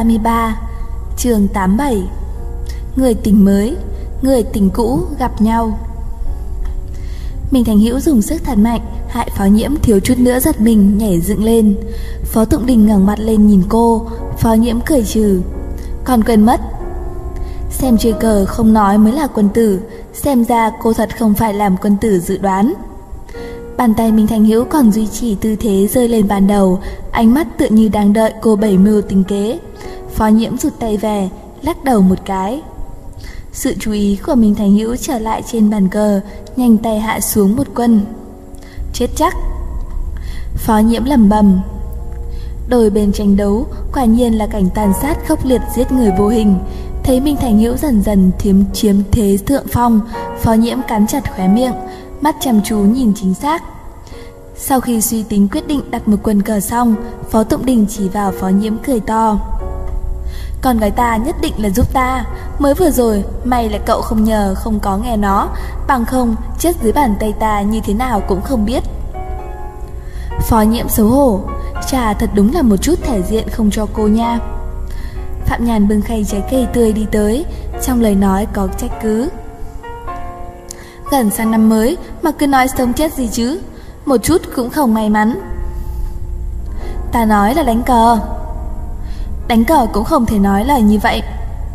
33, chương 87. Người tình mới, người tình cũ gặp nhau. Minh Thành Hữu dùng sức thật mạnh, hại Phó Nhiễm thiếu chút nữa giật mình nhảy dựng lên. Phó Tụng Đình ngẩng mặt lên nhìn cô. Phó Nhiễm cười trừ: "Còn quên mất. Xem chơi cờ không nói mới là quân tử. Xem ra cô thật không phải làm quân tử dự đoán." Bàn tay Minh Thành Hữu còn duy trì tư thế rơi lên ban đầu, ánh mắt tựa như đang đợi cô bày mưu tính kế. Phó Nhiễm rụt tay về, lắc đầu một cái. Sự chú ý của Minh Thành Hữu trở lại trên bàn cờ, nhanh tay hạ xuống một quân. Chết chắc. Phó Nhiễm lẩm bẩm. Đôi bên tranh đấu, quả nhiên là cảnh tàn sát khốc liệt giết người vô hình. Thấy Minh Thành Hữu dần dần chiếm thế thượng phong, Phó Nhiễm cắn chặt khóe miệng, mắt chăm chú nhìn chính xác. Sau khi suy tính quyết định đặt một quân cờ xong, Phó Tụng Đình chỉ vào Phó Nhiễm cười to: "Con gái ta nhất định là giúp ta. Mới vừa rồi may là cậu không nhờ không có nghe nó, bằng không chết dưới bàn tay ta như thế nào cũng không biết." Phó Nhiễm xấu hổ: "Chà, thật đúng là một chút thể diện không cho cô nha." Phạm Nhàn bưng khay trái cây tươi đi tới, trong lời nói có trách cứ: "Gần sang năm mới mà cứ nói sống chết gì chứ, một chút cũng không may mắn." "Ta nói là đánh cờ." "Đánh cờ cũng không thể nói lời như vậy."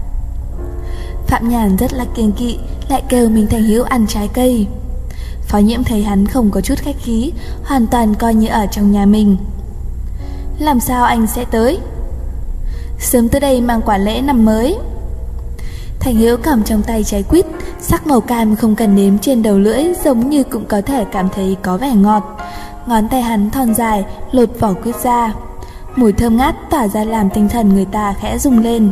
Phạm Nhàn rất là kiêng kỵ, lại kêu Minh Thành Hữu ăn trái cây. Phó Nhiễm thấy hắn không có chút khách khí, hoàn toàn coi như ở trong nhà mình. "Làm sao anh sẽ tới?" "Sớm tới đây mang quả lễ năm mới." Thành Hữu cầm trong tay trái quýt, sắc màu cam không cần nếm trên đầu lưỡi, giống như cũng có thể cảm thấy có vẻ ngọt. Ngón tay hắn thon dài, lột vỏ quýt ra. Mùi thơm ngát tỏa ra làm tinh thần người ta khẽ rung lên.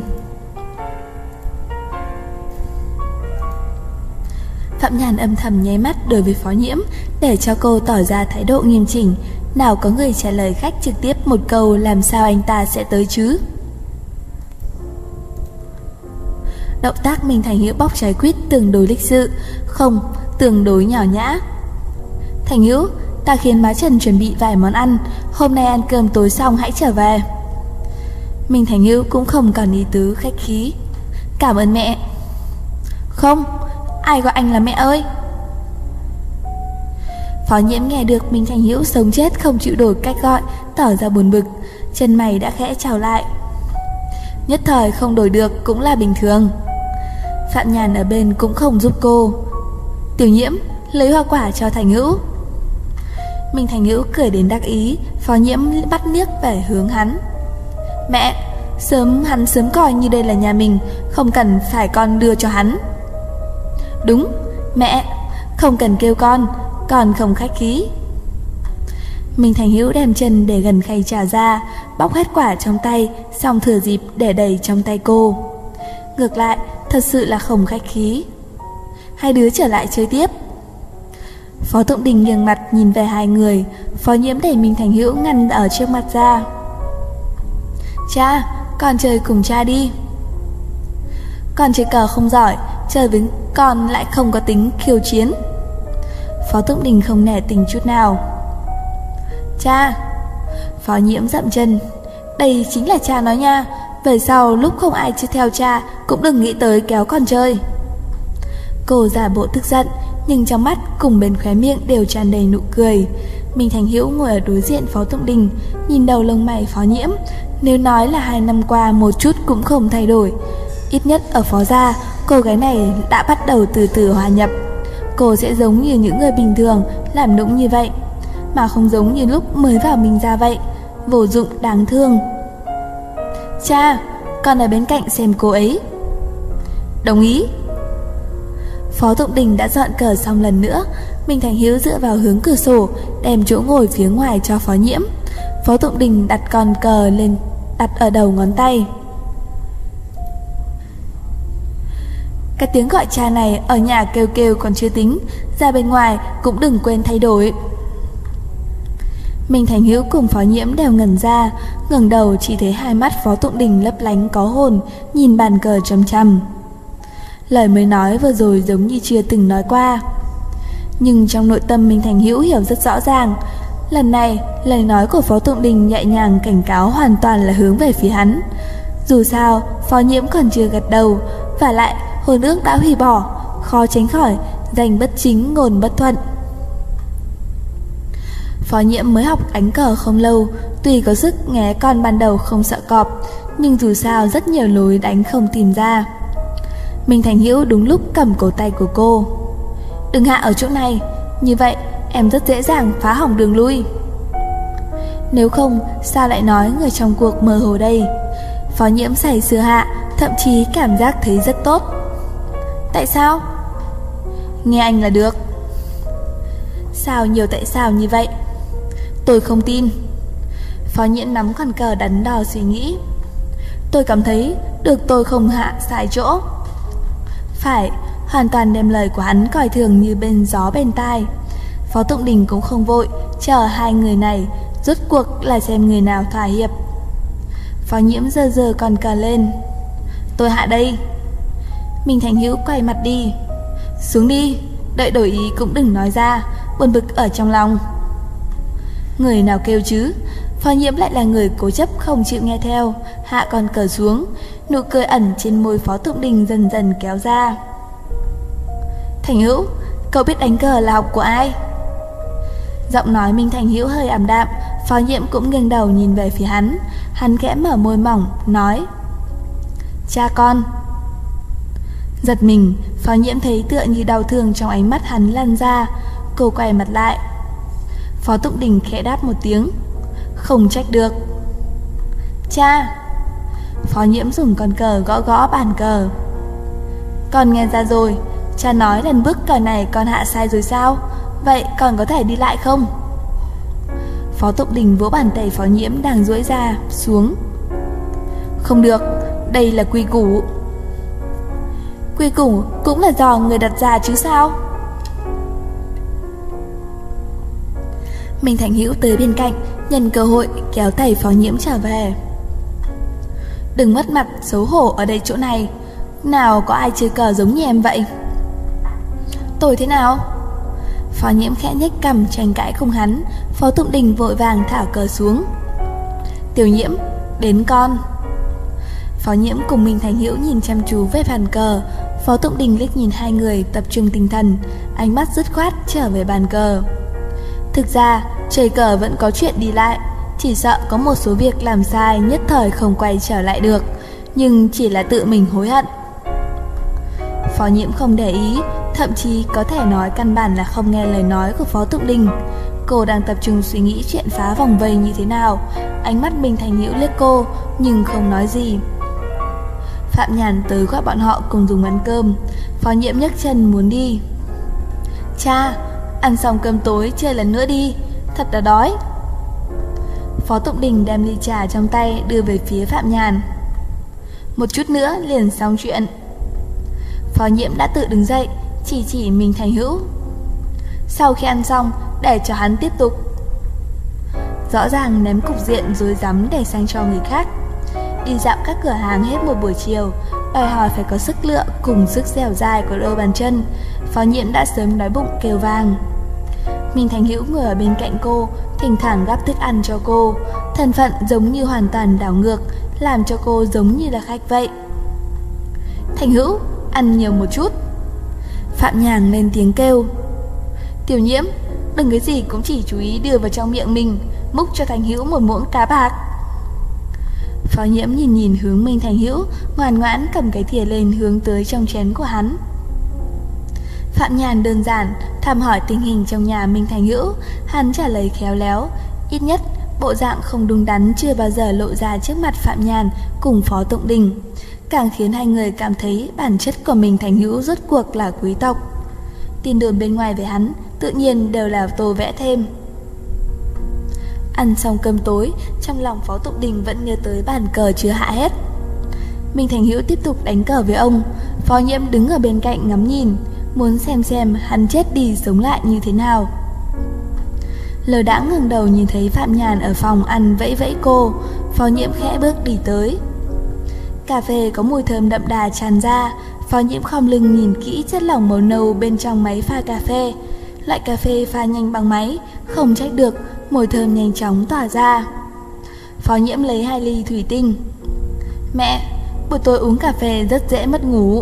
Phạm Nhàn âm thầm nháy mắt đối với Phó Nhiễm, để cho cô tỏ ra thái độ nghiêm chỉnh. Nào có người trả lời khách trực tiếp một câu làm sao anh ta sẽ tới chứ. Động tác Minh Thành Hữu bóc trái quýt tương đối lịch sự, không, tương đối nhỏ nhã. "Thành Hữu, ta khiến má Trần chuẩn bị vài món ăn, hôm nay ăn cơm tối xong hãy trở về." Minh Thành Hữu cũng không còn ý tứ khách khí: "Cảm ơn mẹ." "Không, ai gọi anh là mẹ ơi?" Phó Nhiễm nghe được Minh Thành Hữu sống chết không chịu đổi cách gọi, tỏ ra buồn bực, chân mày đã khẽ trao lại. Nhất thời không đổi được cũng là bình thường. Phạm Nhàn ở bên cũng không giúp cô. "Tiểu Nhiễm, lấy hoa quả cho Thành Hữu." Minh Thành Hữu cười đến đắc ý. Phó Nhiễm bắt niếc về hướng hắn: "Mẹ, hắn sớm coi như đây là nhà mình, không cần phải con đưa cho hắn." "Đúng, mẹ, không cần kêu con không khách khí." Minh Thành Hữu đem chân để gần khay trà ra, bóc hết quả trong tay, xong thừa dịp để đầy trong tay cô. Ngược lại, thật sự là không khách khí. Hai đứa trở lại chơi tiếp. Phó Tụng Đình nghiêng mặt nhìn về hai người. Phó Nhiễm đẩy Minh Thành Hữu ngăn ở trước mặt ra: "Cha, con chơi cùng cha đi." "Con chơi cờ không giỏi, chơi với con lại không có tính khiêu chiến." Phó Tụng Đình không nể tình chút nào. "Cha." Phó Nhiễm dậm chân: "Đây chính là cha nói nha, về sau lúc không ai chơi theo cha cũng đừng nghĩ tới kéo con chơi." Cô giả bộ tức giận, nhưng trong mắt cùng bên khóe miệng đều tràn đầy nụ cười. Minh Thành Hữu ngồi ở đối diện Phó Tụng Đình, nhìn đầu lông mày Phó Nhiễm. Nếu nói là 2 năm qua một chút cũng không thay đổi, ít nhất ở Phó gia, cô gái này đã bắt đầu từ từ hòa nhập. Cô sẽ giống như những người bình thường, làm nũng như vậy, mà không giống như lúc mới vào Minh gia vậy, vô dụng đáng thương. "Cha, con ở bên cạnh xem cô ấy." "Đồng ý." Phó Tụng Đình đã dọn cờ xong lần nữa. Minh Thành Hữu dựa vào hướng cửa sổ, đem chỗ ngồi phía ngoài cho Phó Nhiễm. Phó Tụng Đình đặt con cờ lên, đặt ở đầu ngón tay. Cái tiếng gọi cha này ở nhà kêu kêu còn chưa tính, ra bên ngoài cũng đừng quên thay đổi. Minh Thành Hữu cùng Phó Nhiễm đều ngẩn ra, ngẩng đầu chỉ thấy hai mắt Phó Tụng Đình lấp lánh có hồn, nhìn bàn cờ chằm chằm. Lời mới nói vừa rồi giống như chưa từng nói qua, nhưng trong nội tâm Minh Thành Hữu hiểu rất rõ ràng. Lần này lời nói của Phó Tụng Đình nhẹ nhàng cảnh cáo hoàn toàn là hướng về phía hắn. Dù sao Phó Nhiễm còn chưa gật đầu, và lại hôn ước đã hủy bỏ, khó tránh khỏi danh bất chính ngôn bất thuận. Phó Nhiễm mới học đánh cờ không lâu, tuy có sức nghé con ban đầu không sợ cọp, nhưng dù sao rất nhiều lối đánh không tìm ra. Minh Thành Hữu đúng lúc cầm cổ tay của cô. Đừng hạ ở chỗ này, như vậy em rất dễ dàng phá hỏng đường lui. Nếu không sao lại nói người trong cuộc mơ hồ đây. Phó Nhiễm say sưa hạ, thậm chí cảm giác thấy rất tốt. Tại sao? Nghe anh là được. Sao nhiều tại sao như vậy? Tôi không tin. Phó Nhiễm nắm con cờ đắn đo suy nghĩ. Tôi cảm thấy được tôi không hạ sai chỗ. Phải, hoàn toàn đem lời của hắn coi thường như bên gió bên tai. Phó Tụng Đình cũng không vội, chờ hai người này, rốt cuộc là xem người nào thỏa hiệp. Phó Nhiễm giơ giơ con cờ lên. Tôi hạ đây. Minh Thành Hữu quay mặt đi. Xuống đi, đợi đổi ý cũng đừng nói ra, buồn bực ở trong lòng. Người nào kêu chứ? Phó Nhiễm lại là người cố chấp không chịu nghe theo, hạ con cờ xuống, nụ cười ẩn trên môi Phó Tụng Đình dần dần kéo ra. Thành Hữu, cậu biết đánh cờ là học của ai? Giọng nói Minh Thành Hữu hơi ảm đạm, Phó Nhiễm cũng nghiêng đầu nhìn về phía hắn. Hắn khẽ mở môi mỏng, nói: Cha con. Giật mình, Phó Nhiễm thấy tựa như đau thương trong ánh mắt hắn lan ra. Cô quay mặt lại. Phó Tụng Đình khẽ đáp một tiếng. Không trách được. Cha. Phó Nhiễm dùng con cờ gõ gõ bàn cờ. Con nghe ra rồi, cha nói lần bước cờ này con hạ sai rồi sao? Vậy con có thể đi lại không? Phó Tụng Đình vỗ bàn tay Phó Nhiễm đang duỗi ra xuống. Không được, đây là quy củ. Quy củ cũng là do người đặt ra chứ sao? Minh Thành Hữu tới bên cạnh, nhân cơ hội kéo tay Phó Nhiễm trở về. Đừng mất mặt xấu hổ ở đây chỗ này. Nào có ai chơi cờ giống như em vậy? Tôi thế nào? Phó Nhiễm khẽ nhếch cằm tranh cãi cùng hắn. Phó Tụng Đình vội vàng thả cờ xuống. Tiểu Nhiễm, đến con. Phó Nhiễm cùng Minh Thành Hữu nhìn chăm chú về bàn cờ. Phó Tụng Đình liếc nhìn hai người, tập trung tinh thần, ánh mắt dứt khoát trở về bàn cờ. Thực ra chơi cờ vẫn có chuyện đi lại, chỉ sợ có một số việc làm sai nhất thời không quay trở lại được, nhưng chỉ là tự mình hối hận. Phó Nhiễm không để ý, thậm chí có thể nói căn bản là không nghe lời nói của Phó Tụng Đình. Cô đang tập trung suy nghĩ chuyện phá vòng vây như thế nào. Ánh mắt Minh Thành Hữu liếc cô nhưng không nói gì. Phạm Nhàn tới gọi bọn họ cùng dùng ăn cơm. Phó Nhiễm nhấc chân muốn đi. Cha, ăn xong cơm tối chơi lần nữa đi, thật là đói. Phó Tụng Đình đem ly trà trong tay đưa về phía Phạm Nhàn. Một chút nữa liền xong chuyện. Phó Nhiễm đã tự đứng dậy, chỉ Minh Thành Hữu. Sau khi ăn xong, để cho hắn tiếp tục. Rõ ràng ném cục diện rối rắm để sang cho người khác. Đi dạo các cửa hàng hết một buổi chiều, đòi hỏi phải có sức lựa cùng sức dẻo dai của đôi bàn chân. Phó Nhiễm đã sớm đói bụng kêu vang. Minh Thành Hữu ngồi ở bên cạnh cô, thỉnh thoảng gắp thức ăn cho cô. Thân phận giống như hoàn toàn đảo ngược, làm cho cô giống như là khách vậy. Thành Hữu, ăn nhiều một chút. Phạm Nhàn lên tiếng kêu. Tiểu Nhiễm, đừng cái gì cũng chỉ chú ý đưa vào trong miệng mình, múc cho Thành Hữu một muỗng cá bạc. Phó Nhiễm nhìn hướng Minh Thành Hữu, ngoan ngoãn cầm cái thìa lên hướng tới trong chén của hắn. Phạm Nhàn đơn giản thăm hỏi tình hình trong nhà Minh Thành Hữu. Hắn trả lời khéo léo, ít nhất bộ dạng không đúng đắn chưa bao giờ lộ ra trước mặt Phạm Nhàn cùng Phó Tụng Đình, càng khiến hai người cảm thấy bản chất của Minh Thành Hữu rốt cuộc là quý tộc. Tin đồn bên ngoài về hắn tự nhiên đều là tô vẽ thêm. Ăn xong cơm tối, trong lòng Phó Tụng Đình vẫn nhớ tới bàn cờ chưa hạ hết. Minh Thành Hữu tiếp tục đánh cờ với ông. Phó Nhiễm đứng ở bên cạnh ngắm nhìn, muốn xem hắn chết đi sống lại như thế nào. Lờ đãng ngẩng đầu nhìn thấy Phạm Nhàn ở phòng ăn vẫy vẫy cô. Phó Nhiễm khẽ bước đi tới. Cà phê có mùi thơm đậm đà tràn ra. Phó Nhiễm khom lưng nhìn kỹ chất lỏng màu nâu bên trong máy pha cà phê. Loại cà phê pha nhanh bằng máy, không trách được mùi thơm nhanh chóng tỏa ra. Phó Nhiễm lấy 2 ly thủy tinh. Mẹ, buổi tối uống cà phê rất dễ mất ngủ.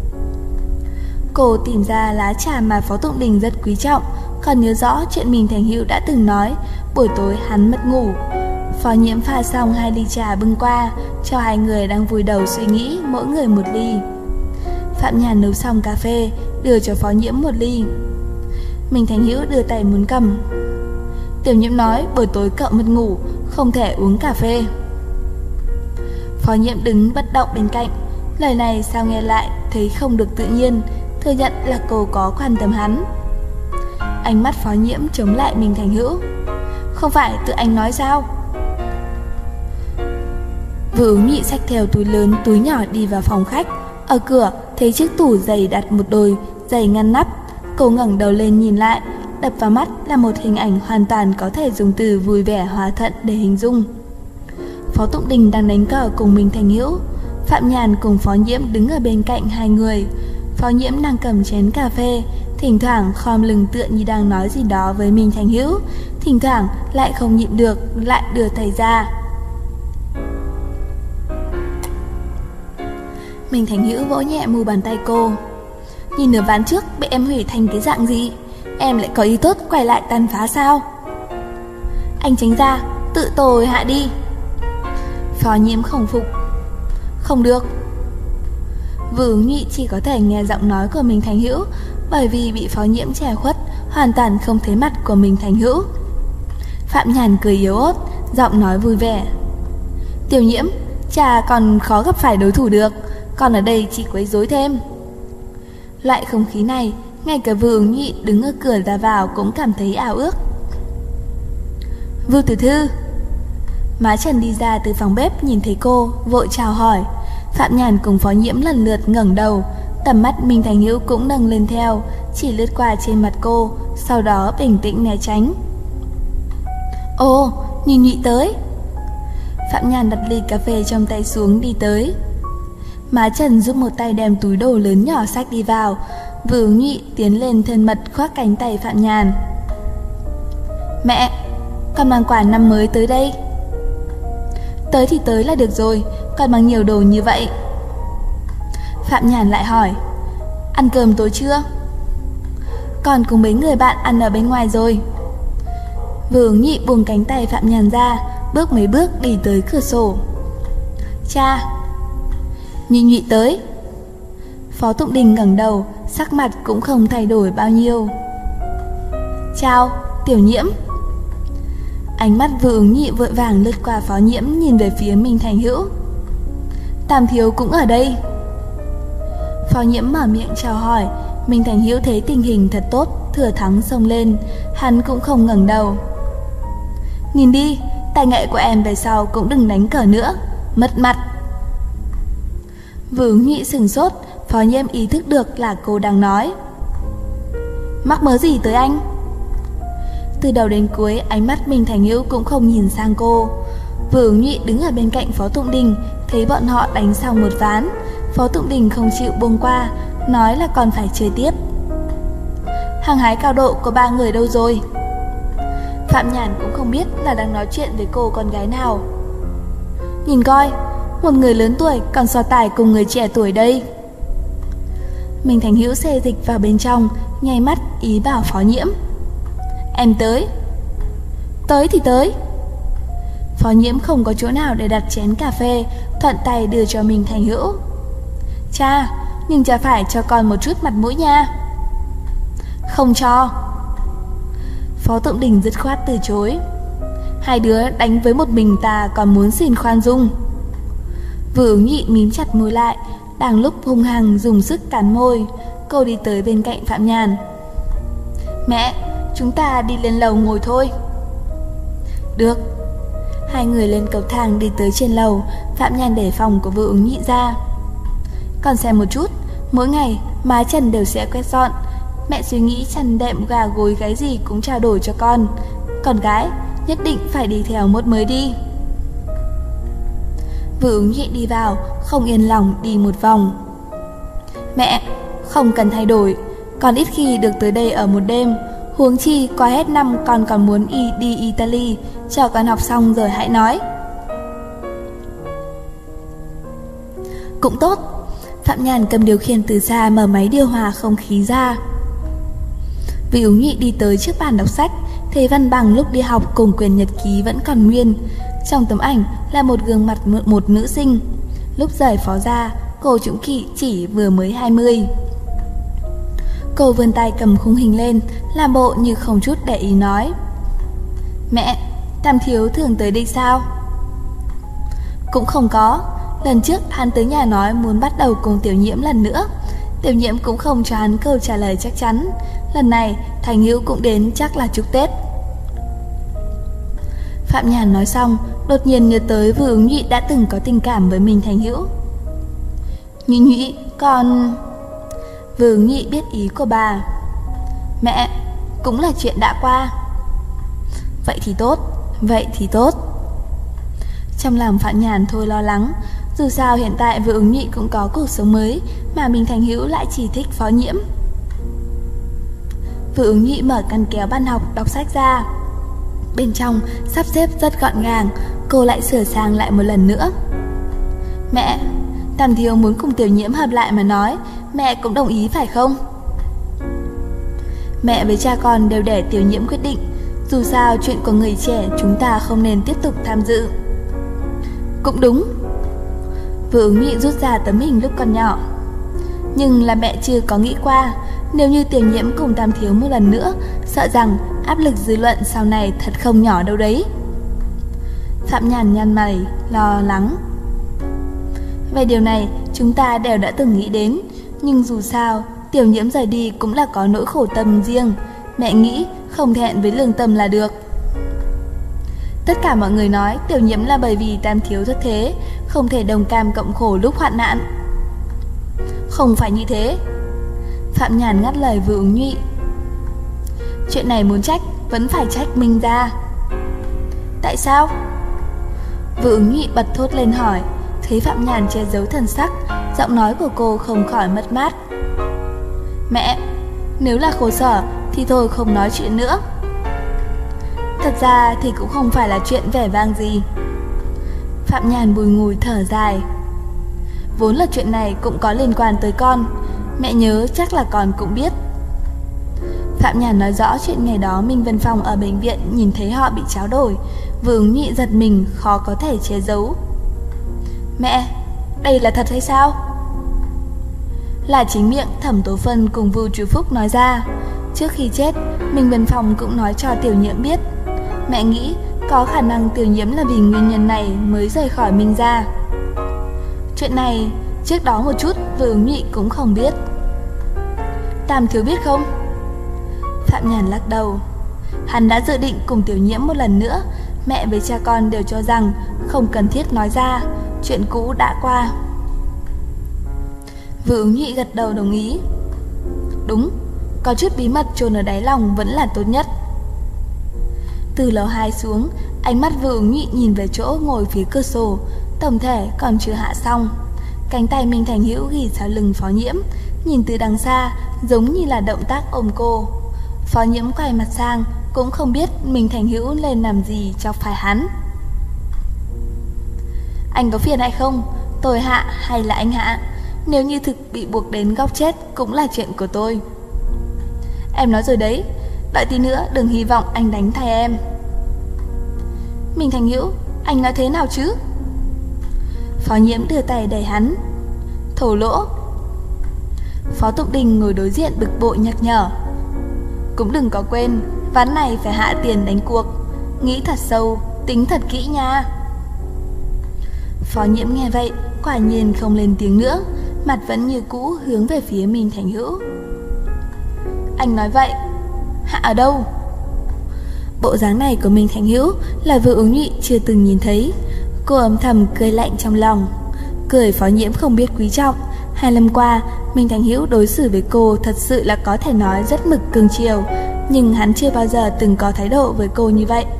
Cô tìm ra lá trà mà Phó Tụng Đình rất quý trọng, còn nhớ rõ chuyện Minh Thành Hữu đã từng nói buổi tối hắn mất ngủ. Phó Nhiễm pha xong 2 ly trà bưng qua, cho hai người đang vùi đầu suy nghĩ mỗi người 1 ly. Phạm Nhàn nấu xong cà phê, đưa cho Phó Nhiễm 1 ly. Minh Thành Hữu đưa tay muốn cầm. Tiểu Nhiễm nói buổi tối cậu mất ngủ, không thể uống cà phê. Phó Nhiễm đứng bất động bên cạnh, lời này sao nghe lại thấy không được tự nhiên, thừa nhận là cô có quan tâm hắn. Ánh mắt Phó Nhiễm chống lại Minh Thành Hữu. Không phải tự anh nói sao? Vừa Ứng Nhị xách theo túi lớn túi nhỏ đi vào phòng khách. Ở cửa thấy chiếc tủ giày đặt một đôi giày ngăn nắp. Cô ngẩng đầu lên nhìn lại, đập vào mắt là một hình ảnh hoàn toàn có thể dùng từ vui vẻ hòa thuận để hình dung. Phó Tụng Đình đang đánh cờ cùng Minh Thành Hữu, Phạm Nhàn cùng Phó Nhiễm đứng ở bên cạnh hai người. Phó Nhiễm đang cầm chén cà phê, thỉnh thoảng khom lưng tựa như đang nói gì đó với Minh Thành Hữu, thỉnh thoảng lại không nhịn được lại đưa tay ra. Minh Thành Hữu vỗ nhẹ mu bàn tay cô. Nhìn nửa ván trước bị em hủy thành cái dạng gì, em lại có ý tốt quay lại tàn phá sao? Anh tránh ra, tự tôi hạ đi. Phó Nhiễm không phục. Không được. Vừa Ứng Nhị chỉ có thể nghe giọng nói của Minh Thành Hữu, bởi vì bị Phó Nhiễm che khuất, hoàn toàn không thấy mặt của Minh Thành Hữu. Phạm Nhàn cười yếu ớt, giọng nói vui vẻ. Tiểu Nhiễm, chả còn khó gặp phải đối thủ được, còn ở đây chỉ quấy rối thêm. Loại không khí này, ngay cả Vừa Ứng Nhị đứng ở cửa ra vào cũng cảm thấy ao ước. Vưu tiểu thư. Má Trần đi ra từ phòng bếp nhìn thấy cô, vội chào hỏi. Phạm Nhàn cùng Phó Nhiễm lần lượt ngẩng đầu, tầm mắt Minh Thành Hữu cũng nâng lên theo, chỉ lướt qua trên mặt cô, sau đó bình tĩnh né tránh. Ồ, nhìn Nhị tới. Phạm Nhàn đặt ly cà phê trong tay xuống đi tới. Má Trần giúp một tay đem túi đồ lớn nhỏ xách đi vào. Vừa Ứng Nhị tiến lên thân mật khoác cánh tay Phạm Nhàn. Mẹ, con mang quà năm mới tới đây. Tới thì tới là được rồi, con mang nhiều đồ như vậy. Phạm Nhàn lại hỏi, ăn cơm tối chưa? Con cùng mấy người bạn ăn ở bên ngoài rồi. Vừa Ứng Nhị buông cánh tay Phạm Nhàn ra, bước mấy bước đi tới cửa sổ. Cha. Nhị Nhị tới. Phó Tụng Đình ngẩng đầu, sắc mặt cũng không thay đổi bao nhiêu. Chào, Tiểu Nhiễm. Ánh mắt Vừa Ứng Nhị vội vàng lướt qua Phó Nhiễm nhìn về phía Minh Thành Hữu. Tam thiếu cũng ở đây. Phó Nhiễm mở miệng chào hỏi. Minh Thành Hữu thấy tình hình thật tốt, thừa thắng xông lên. Hắn cũng không ngẩng đầu. Nhìn đi, tài nghệ của em về sau cũng đừng đánh cờ nữa, mất mặt. Vừa Ứng Nhị sửng sốt. Phó Nhiễm ý thức được là cô đang nói. Mắc mớ gì tới anh? Từ đầu đến cuối ánh mắt Minh Thành Hữu cũng không nhìn sang cô. Vừa Ứng Nhị đứng ở bên cạnh Phó Tụng Đình, thấy bọn họ đánh xong một ván. Phó Tụng Đình không chịu buông qua, nói là còn phải chơi tiếp. Hăng hái cao độ của 3 người đâu rồi? Phạm Nhàn cũng không biết là đang nói chuyện với cô con gái nào. Nhìn coi, một người lớn tuổi còn so tài cùng người trẻ tuổi đây. Minh Thành Hữu xê dịch vào bên trong, nháy mắt ý bảo Phó Nhiễm. Em tới. Tới thì tới. Phó Nhiễm không có chỗ nào để đặt chén cà phê, thuận tay đưa cho Minh Thành Hữu. Cha, nhưng cha phải cho con một chút mặt mũi nha. Không cho. Phó Tụng Đình dứt khoát từ chối. Hai đứa đánh với một mình ta còn muốn xin khoan dung. Vừa Ứng Nhị mím chặt môi lại, đang lúc hung hăng dùng sức cắn môi. Cô đi tới bên cạnh Phạm Nhàn. Mẹ, chúng ta đi lên lầu ngồi thôi. Được. Hai người lên cầu thang đi tới trên lầu. Phạm Nhàn để phòng của Vừa Ứng Nhị ra. Con xem một chút, mỗi ngày má Trần đều sẽ quét dọn. Mẹ suy nghĩ chăn đệm gà gối cái gì cũng trao đổi cho con. Con gái nhất định phải đi theo mốt mới đi. Vừa Ứng Nhị đi vào, không yên lòng đi một vòng. Mẹ, không cần thay đổi, con ít khi được tới đây ở một đêm. Huống chi qua hết năm con còn muốn đi Italy, chờ con học xong rồi hãy nói. Cũng tốt. Phạm Nhàn cầm điều khiển từ xa mở máy điều hòa không khí ra. Vị Úng Nhụy đi tới trước bàn đọc sách, thấy văn bằng lúc đi học cùng quyển nhật ký vẫn còn nguyên. Trong tấm ảnh là một gương mặt một nữ sinh. Lúc rời phó ra, cô Trũng Kỵ chỉ vừa mới 20. Cô vươn tay cầm khung hình lên, làm bộ như không chút để ý nói: Mẹ, Tam Thiếu thường tới đây sao? Cũng không có. Lần trước hắn tới nhà nói muốn bắt đầu cùng Tiểu Nhiễm lần nữa. Tiểu Nhiễm cũng không cho hắn câu trả lời chắc chắn. Lần này Thành Hữu cũng đến, chắc là chúc Tết. Phạm Nhàn nói xong, đột nhiên nhớ tới Vừa Ứng Nhụy đã từng có tình cảm với mình Thành Hữu. Nhụy Nhụy, con... Vừa Ứng Nhụy biết ý của bà. Mẹ, cũng là chuyện đã qua. Vậy thì tốt, vậy thì tốt. Trong lòng Phạm Nhàn thôi lo lắng. Dù sao hiện tại Vừa Ứng Nhụy cũng có cuộc sống mới, mà mình Thành Hữu lại chỉ thích Phó Nhiễm. Vừa Ứng Nhụy mở ngăn kéo bàn học đọc sách ra. Bên trong sắp xếp rất gọn gàng. Cô lại sửa sang lại một lần nữa. Mẹ, Tam Thiếu muốn cùng Tiểu Nhiễm hợp lại mà nói, mẹ cũng đồng ý phải không? Mẹ với cha con đều để Tiểu Nhiễm quyết định. Dù sao chuyện của người trẻ chúng ta không nên tiếp tục tham dự. Cũng đúng. Vừa Ứng Nhụy rút ra tấm hình lúc còn nhỏ. Nhưng là mẹ chưa có nghĩ qua, nếu như Tiểu Nhiễm cùng Tam Thiếu một lần nữa, sợ rằng áp lực dư luận sau này thật không nhỏ đâu đấy. Phạm Nhàn nhăn mày, lo lắng. Về điều này chúng ta đều đã từng nghĩ đến, nhưng dù sao Tiểu Nhiễm rời đi cũng là có nỗi khổ tâm riêng. Mẹ nghĩ không thẹn với lương tâm là được. Tất cả mọi người nói Tiểu Nhiễm là bởi vì Tam Thiếu thất thế, không thể đồng cam cộng khổ lúc hoạn nạn. Không phải như thế. Phạm Nhàn ngắt lời Vừa Ứng Nhụy. Chuyện này muốn trách vẫn phải trách Minh ra. Tại sao? Vừa Ứng Nhụy bật thốt lên hỏi. Thấy Phạm Nhàn che giấu thần sắc, giọng nói của cô không khỏi mất mát. Mẹ, nếu là khổ sở thì thôi không nói chuyện nữa. Thật ra thì cũng không phải là chuyện vẻ vang gì. Phạm Nhàn bùi ngùi thở dài. Vốn là chuyện này cũng có liên quan tới con. Mẹ nhớ chắc là con cũng biết. Phạm Nhàn nói rõ chuyện ngày đó Minh Vân Phong ở bệnh viện nhìn thấy họ bị tráo đổi. Vừa Ứng Nhụy giật mình, khó có thể che giấu. Mẹ, đây là thật hay sao? Là chính miệng Thẩm Tố Phân cùng Vưu Trú Phúc nói ra. Trước khi chết, Minh Vân Phong cũng nói cho Tiểu Nhiễm biết. Mẹ nghĩ có khả năng Tiểu Nhiễm là vì nguyên nhân này mới rời khỏi Minh gia. Chuyện này trước đó một chút Vừa Ứng Nhụy cũng không biết. Tam Thiếu biết không? Phạm Nhàn lắc đầu. Hắn đã dự định cùng Tiểu Nhiễm một lần nữa. Mẹ với cha con đều cho rằng không cần thiết nói ra, chuyện cũ đã qua. Vừa Ứng Nhụy gật đầu đồng ý. Đúng, có chút bí mật chôn ở đáy lòng vẫn là tốt nhất. Từ lầu 2 xuống, ánh mắt Vừa Ứng Nhụy nhìn về chỗ ngồi phía cửa sổ. Tổng thể còn chưa hạ xong. Cánh tay Minh Thành Hữu ghi sau lưng Phó Nhiễm, nhìn từ đằng xa giống như là động tác ôm cô. Phó Nhiễm quay mặt sang, cũng không biết Minh Thành Hữu lên làm gì chọc phải hắn. Anh có phiền hay không? Tôi hạ hay là anh hạ? Nếu như thực bị buộc đến góc chết cũng là chuyện của tôi. Em nói rồi đấy, đợi tí nữa đừng hy vọng anh đánh thay em. Minh Thành Hữu, anh nói thế nào chứ? Phó Nhiễm đưa tay đẩy hắn. Thổ lỗ. Phó Tụng Đình ngồi đối diện bực bội nhắc nhở. Cũng đừng có quên, ván này phải hạ tiền đánh cuộc. Nghĩ thật sâu, tính thật kỹ nha. Phó Nhiễm nghe vậy, quả nhiên không lên tiếng nữa, mặt vẫn như cũ hướng về phía Minh Thành Hữu. Anh nói vậy, hạ ở đâu? Bộ dáng này của Minh Thành Hữu là Vừa Ứng Nhụy chưa từng nhìn thấy. Cô âm thầm cười lạnh trong lòng. Cười Phó Nhiễm không biết quý trọng. 2 năm qua, Minh Thành Hữu đối xử với cô thật sự là có thể nói rất mực cưng chiều, nhưng hắn chưa bao giờ từng có thái độ với cô như vậy.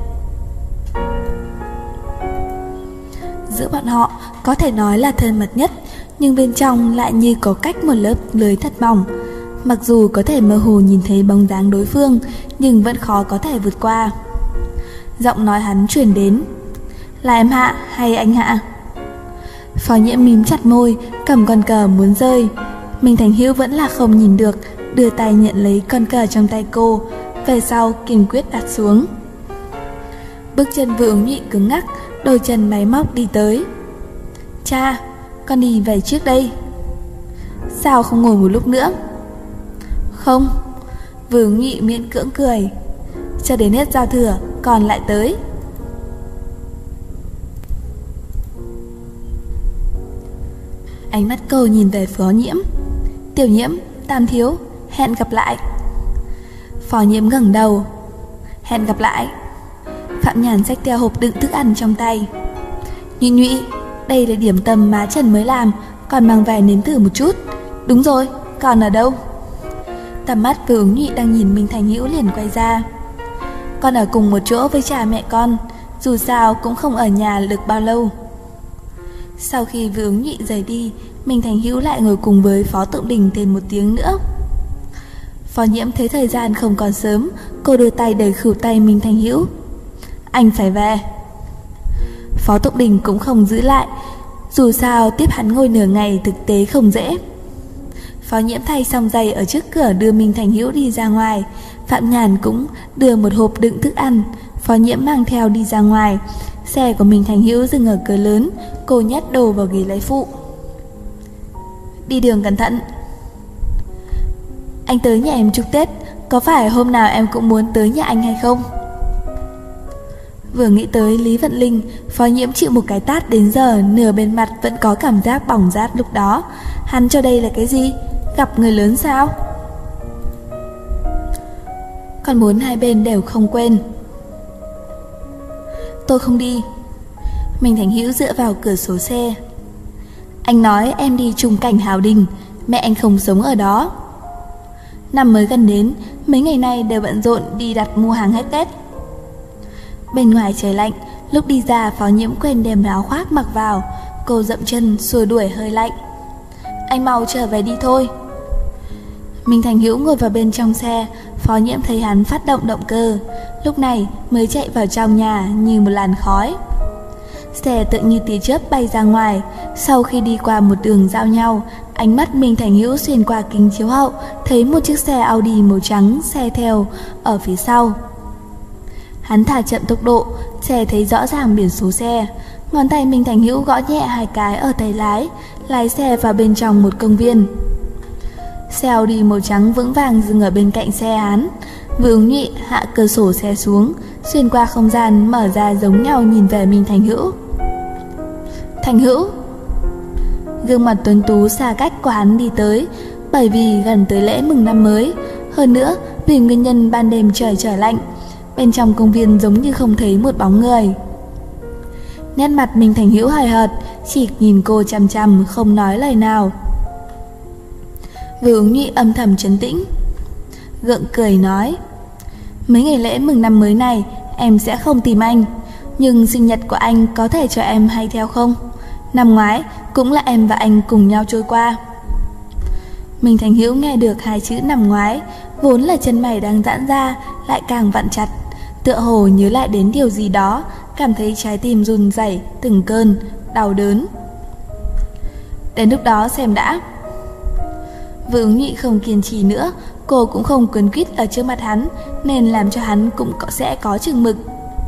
Giữa bọn họ có thể nói là thân mật nhất, nhưng bên trong lại như có cách một lớp lưới thật mỏng. Mặc dù có thể mơ hồ nhìn thấy bóng dáng đối phương, nhưng vẫn khó có thể vượt qua. Giọng nói hắn truyền đến. Là em hạ hay anh hạ? Phó Nhiễm mím chặt môi, cầm con cờ muốn rơi. Minh Thành Hữu vẫn là không nhìn được, đưa tay nhận lấy con cờ trong tay cô, về sau kiên quyết đặt xuống. Bước chân Vừa Ứng Nhụy cứng ngắc, đôi chân máy móc đi tới. Cha, con đi về trước đây. Sao không ngồi một lúc nữa? Không. Vừa Ứng Nhụy miễn cưỡng cười. Cho đến hết giao thừa còn lại tới. Ánh mắt cô nhìn về Phó Nhiễm. Tiểu Nhiễm, Tam thiếu, hẹn gặp lại. Phó Nhiễm ngẩng đầu. Hẹn gặp lại. Phạm Nhàn xách theo hộp đựng thức ăn trong tay. Nhụy Nhụy, đây là điểm tâm má Trần mới làm, còn mang về nếm thử một chút. Đúng rồi, còn ở đâu? Tầm mắt Vừa Ứng Nhụy đang nhìn Minh Thành Hữu liền quay ra. Con ở cùng một chỗ với cha mẹ con, dù sao cũng không ở nhà được bao lâu. Sau khi Vừa Ứng Nhụy rời đi, Minh Thành Hữu lại ngồi cùng với Phó Tụng Đình thêm một tiếng nữa. Phó Nhiễm thấy thời gian không còn sớm, cô đưa tay đẩy khuỷu tay Minh Thành Hữu. Anh phải về. Phó Tụng Đình cũng không giữ lại, dù sao tiếp hắn ngồi nửa ngày thực tế không dễ. Phó Nhiễm thay xong giày ở trước cửa đưa Minh Thành Hữu đi ra ngoài. Phạm Nhàn cũng đưa một hộp đựng thức ăn. Phó Nhiễm mang theo đi ra ngoài. Xe của Minh Thành Hữu dừng ở cửa lớn. Cô nhét đồ vào ghế lái phụ. Đi đường cẩn thận. Anh tới nhà em chúc Tết, có phải hôm nào em cũng muốn tới nhà anh hay không? Vừa nghĩ tới Lý Vận Linh, Phó Nhiễm chịu một cái tát đến giờ nửa bên mặt vẫn có cảm giác bỏng rát lúc đó. Hắn cho đây là cái gì? Gặp người lớn sao? Còn muốn hai bên đều không quên. Tôi không đi. Minh Thành Hữu dựa vào cửa sổ xe. Anh nói em đi trùng cảnh Hào Đình, mẹ anh không sống ở đó. Năm mới gần đến, mấy ngày nay đều bận rộn đi đặt mua hàng hết Tết. Bên ngoài trời lạnh, lúc đi ra Phó Nhiễm quên đem áo khoác mặc vào. Cô dậm chân xua đuổi hơi lạnh. Anh mau trở về đi thôi. Minh Thành Hữu ngồi vào bên trong xe. Phó Nhiễm thấy hắn phát động động cơ, lúc này mới chạy vào trong nhà như một làn khói. Xe tự như tia chớp bay ra ngoài. Sau khi đi qua một đường giao nhau, ánh mắt Minh Thành Hữu xuyên qua kính chiếu hậu thấy một chiếc xe Audi màu trắng xe theo ở phía sau. Hắn thả chậm tốc độ, xe thấy rõ ràng biển số xe. Ngón tay Minh Thành Hữu gõ nhẹ hai cái ở tay lái, lái xe vào bên trong một công viên. Xe Audi màu trắng vững vàng dừng ở bên cạnh xe hắn. Vừa Ứng Nhụy hạ cửa sổ xe xuống, xuyên qua không gian mở ra giống nhau nhìn về Minh Thành Hữu. Thành Hữu. Gương mặt tuấn tú xa cách của hắn đi tới, bởi vì gần tới lễ mừng năm mới. Hơn nữa vì nguyên nhân ban đêm trời lạnh, bên trong công viên giống như không thấy một bóng người. Nét mặt Minh Thành Hữu hời hợt, chỉ nhìn cô chằm chằm không nói lời nào. Vừa Ứng Nhụy âm thầm trấn tĩnh, gượng cười nói: mấy ngày lễ mừng năm mới này em sẽ không tìm anh, nhưng sinh nhật của anh có thể cho em hay theo không? Năm ngoái cũng là em và anh cùng nhau trôi qua. Minh Thành Hữu nghe được hai chữ năm ngoái, vốn là chân mày đang giãn ra lại càng vặn chặt, tựa hồ nhớ lại đến điều gì đó, cảm thấy trái tim run rẩy từng cơn đau đớn. Đến lúc đó xem đã. Vừa Ứng Nhụy không kiên trì nữa, cô cũng không quấn quýt ở trước mặt hắn, nên làm cho hắn cũng sẽ có chừng mực.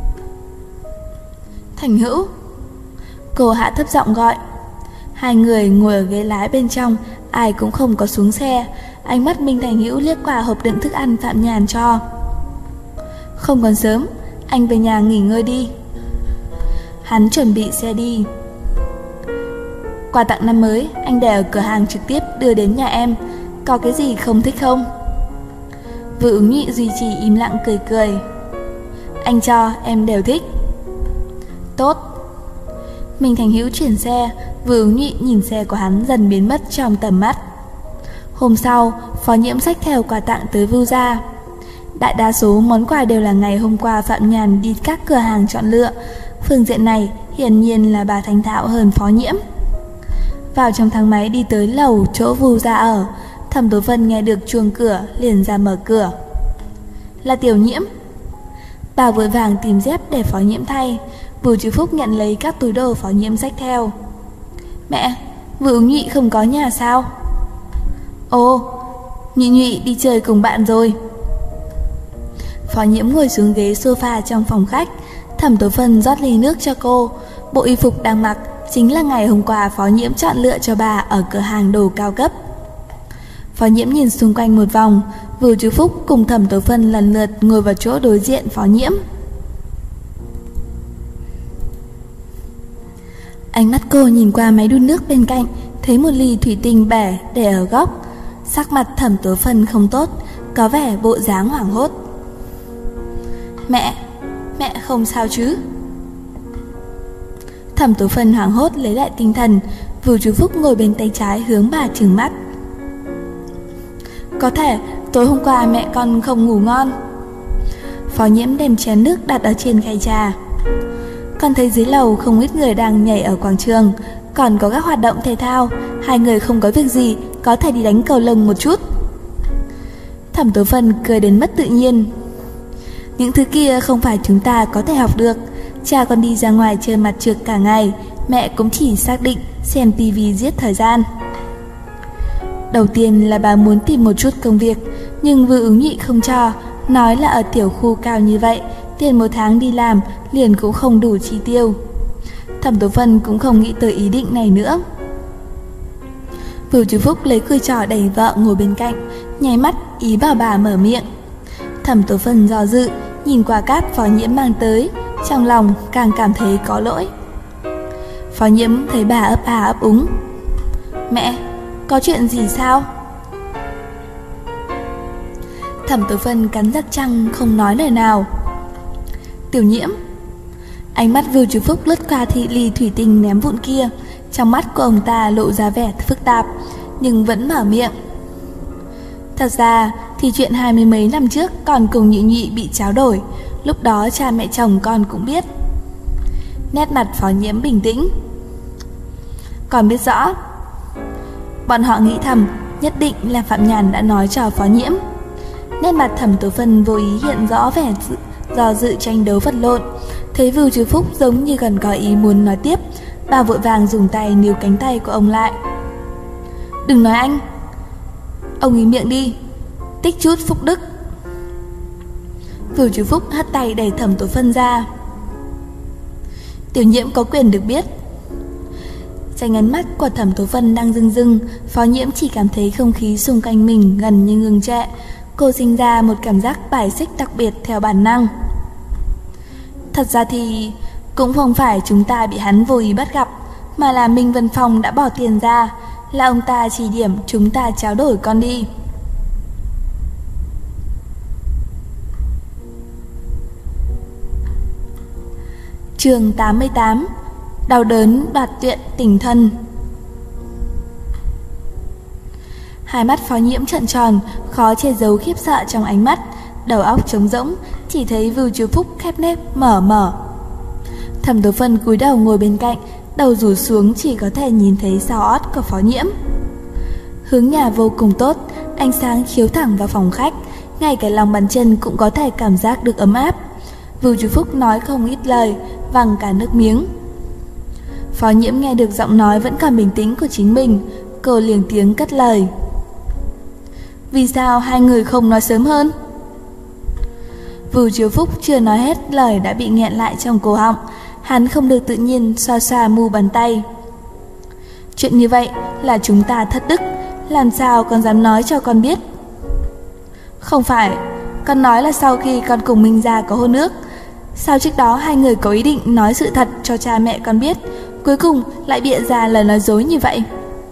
Thành Hữu. Cô hạ thấp giọng gọi. Hai người ngồi ở ghế lái bên trong, ai cũng không có xuống xe. Ánh mắt Minh Thành Hữu liếc qua hộp đựng thức ăn Phạm Nhàn cho. Không còn sớm, anh về nhà nghỉ ngơi đi. Hắn chuẩn bị xe đi. Quà tặng năm mới anh để ở cửa hàng trực tiếp đưa đến nhà em, có cái gì không thích không? Vừa Ứng Nhụy duy trì im lặng cười cười. Anh cho em đều thích. Tốt. Minh Thành Hữu chuyển xe. Vừa Ứng Nhụy nhìn xe của hắn dần biến mất trong tầm mắt. Hôm sau, Phó Nhiễm xách theo quà tặng tới Vu gia. Đại đa số món quà đều là ngày hôm qua Phạm Nhàn đi các cửa hàng chọn lựa. Phương diện này hiển nhiên là bà thành thạo hơn Phó Nhiễm. Vào trong thang máy đi tới lầu chỗ Vu gia ở, Thẩm Tố Vân nghe được chuông cửa liền ra mở cửa. Là Tiểu Nhiễm. Bà vội vàng tìm dép để Phó Nhiễm thay. Bùi Chứ Phúc nhận lấy các túi đồ Phó Nhiễm xách theo. Mẹ, vừa Ứng Nhụy không có nhà sao? Ồ, Nhụy Nhụy đi chơi cùng bạn rồi. Phó Nhiễm ngồi xuống ghế sofa trong phòng khách. Thẩm Tố Phân rót ly nước cho cô. Bộ y phục đang mặc chính là ngày hôm qua Phó Nhiễm chọn lựa cho bà ở cửa hàng đồ cao cấp. Phó Nhiễm nhìn xung quanh một vòng. Vưu Chú Phúc cùng Thẩm Tố Phân lần lượt ngồi vào chỗ đối diện Phó Nhiễm. Ánh mắt cô nhìn qua máy đun nước bên cạnh, thấy một ly thủy tinh bể để ở góc. Sắc mặt Thẩm Tố Phân không tốt, có vẻ bộ dáng hoảng hốt. Mẹ không sao chứ? Thẩm Tố Phân hoảng hốt lấy lại tinh thần. Vưu Chú Phúc ngồi bên tay trái hướng bà trừng mắt. Có thể tối hôm qua mẹ con không ngủ ngon. Phó Nhiễm đem chén nước đặt ở trên khay trà. Con thấy dưới lầu không ít người đang nhảy ở quảng trường, còn có các hoạt động thể thao. Hai người không có việc gì, có thể đi đánh cầu lông một chút. Thẩm Tố Phân cười đến mất tự nhiên. Những thứ kia không phải chúng ta có thể học được. Cha con đi ra ngoài chơi mặt trượt cả ngày, mẹ cũng chỉ xác định xem tivi giết thời gian. Đầu tiên là bà muốn tìm một chút công việc, nhưng Vưu Ứng Nhụy không cho, nói là ở tiểu khu cao như vậy, tiền một tháng đi làm liền cũng không đủ chi tiêu. Thẩm Tố Phân cũng không nghĩ tới ý định này nữa. Vưu Chú Phúc lấy cùi trỏ đẩy vợ ngồi bên cạnh, nháy mắt ý bảo bà mở miệng. Thẩm Tố Phân do dự, nhìn qua cát Phó Nhiễm mang tới, trong lòng càng cảm thấy có lỗi. Phó Nhiễm thấy bà ấp à ấp úng. Mẹ, có chuyện gì sao? Thẩm Tố Phân cắn răng răng không nói lời nào. Tiểu Nhiễm. Ánh mắt Vưu Chú Phúc lướt qua ly thủy tinh ném vụn kia. Trong mắt của ông ta lộ ra vẻ phức tạp, nhưng vẫn mở miệng. Thật ra thì chuyện 20 mấy năm trước con cùng Nhụy Nhụy bị tráo đổi, lúc đó cha mẹ chồng con cũng biết. Nét mặt Phó Nhiễm bình tĩnh. Con biết rõ. Bọn họ nghĩ thầm nhất định là Phạm Nhàn đã nói cho Phó Nhiễm. Nét mặt Thẩm Tố Phân vô ý hiện rõ vẻ do dự tranh đấu vật lộn. Thấy Vưu Chú Phúc giống như gần có ý muốn nói tiếp, bà vội vàng dùng tay níu cánh tay của ông lại. Đừng nói anh. Ông ý miệng đi, tích chút phúc đức. Vưu Chú Phúc hất tay đẩy Thẩm Tố Phân ra. Tiểu Nhiễm có quyền được biết. Tranh ánh mắt của Thẩm Tố Phân đang rưng rưng, Phó Nhiễm chỉ cảm thấy không khí xung quanh mình gần như ngừng trệ. Cô sinh ra một cảm giác bài xích đặc biệt theo bản năng. Thật ra thì cũng không phải chúng ta bị hắn vô ý bắt gặp, mà là Minh Vân Phong đã bỏ tiền ra, là ông ta chỉ điểm chúng ta tráo đổi con đi. Chương 88. Đau đớn đoạt tuyệt tình thân. Hai mắt Phó Nhiễm trợn tròn, khó che giấu khiếp sợ trong ánh mắt, đầu óc trống rỗng, chỉ thấy Vưu Chú Phúc khép nép mở. Thẩm Tố Phân cúi đầu ngồi bên cạnh, đầu rủ xuống chỉ có thể nhìn thấy sau ót của Phó Nhiễm. Hướng nhà vô cùng tốt, ánh sáng chiếu thẳng vào phòng khách, ngay cả lòng bàn chân cũng có thể cảm giác được ấm áp. Vưu Chú Phúc nói không ít lời, văng cả nước miếng. Phó Nhiễm nghe được giọng nói vẫn còn bình tĩnh của chính mình, cô liền tiếng cất lời. Vì sao hai người không nói sớm hơn? Vưu Chú Phúc chưa nói hết lời đã bị nghẹn lại trong cổ họng. Hắn không được tự nhiên xoa xoa mu bàn tay. Chuyện như vậy là chúng ta thất đức, làm sao con dám nói cho con biết? Không phải, con nói là sau khi con cùng Minh Gia có hôn ước. Sao trước đó hai người có ý định nói sự thật cho cha mẹ con biết, cuối cùng lại bịa ra lời nói dối như vậy?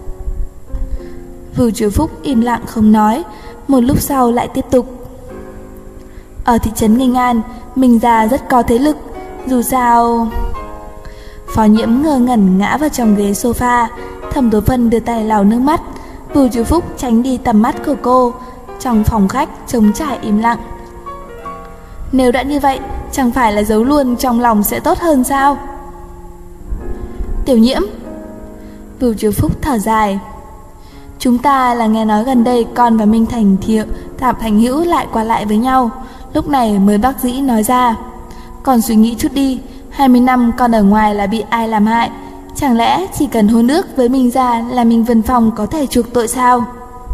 Vưu Chú Phúc im lặng không nói, một lúc sau lại tiếp tục. Ở thị trấn Nghênh An, Minh Gia rất có thế lực, dù sao... Phó Nhiễm ngơ ngẩn ngã vào trong ghế sofa. Thẩm Tố Phân đưa tay lau nước mắt. Vưu Chú Phúc tránh đi tầm mắt của cô. Trong phòng khách trống trải im lặng. Nếu đã như vậy, chẳng phải là giấu luôn trong lòng sẽ tốt hơn sao? Tiểu Nhiễm. Vưu Chú Phúc thở dài. Chúng ta là nghe nói gần đây con và Minh Thành Tạm Thành Hữu lại qua lại với nhau, lúc này mới bác dĩ nói ra. Còn suy nghĩ chút đi, 20 năm con ở ngoài là bị ai làm hại, Chẳng lẽ chỉ cần hôn ước với Minh Gia là Minh Vân Phong có thể chuộc tội sao?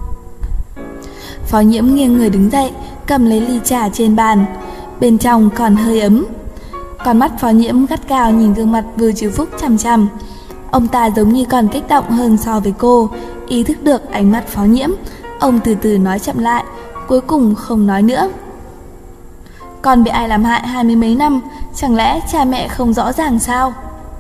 Phó Nhiễm nghiêng người đứng dậy, cầm lấy ly trà trên bàn. Bên trong còn hơi ấm. Con mắt Phó Nhiễm gắt gao nhìn gương mặt Vưu Trừ Phúc chằm chằm. Ông ta giống như còn kích động hơn so với cô. Ý thức được ánh mắt Phó Nhiễm, ông từ từ nói chậm lại, cuối cùng không nói nữa. Con bị ai làm hại 20 mấy năm, chẳng lẽ cha mẹ không rõ ràng sao?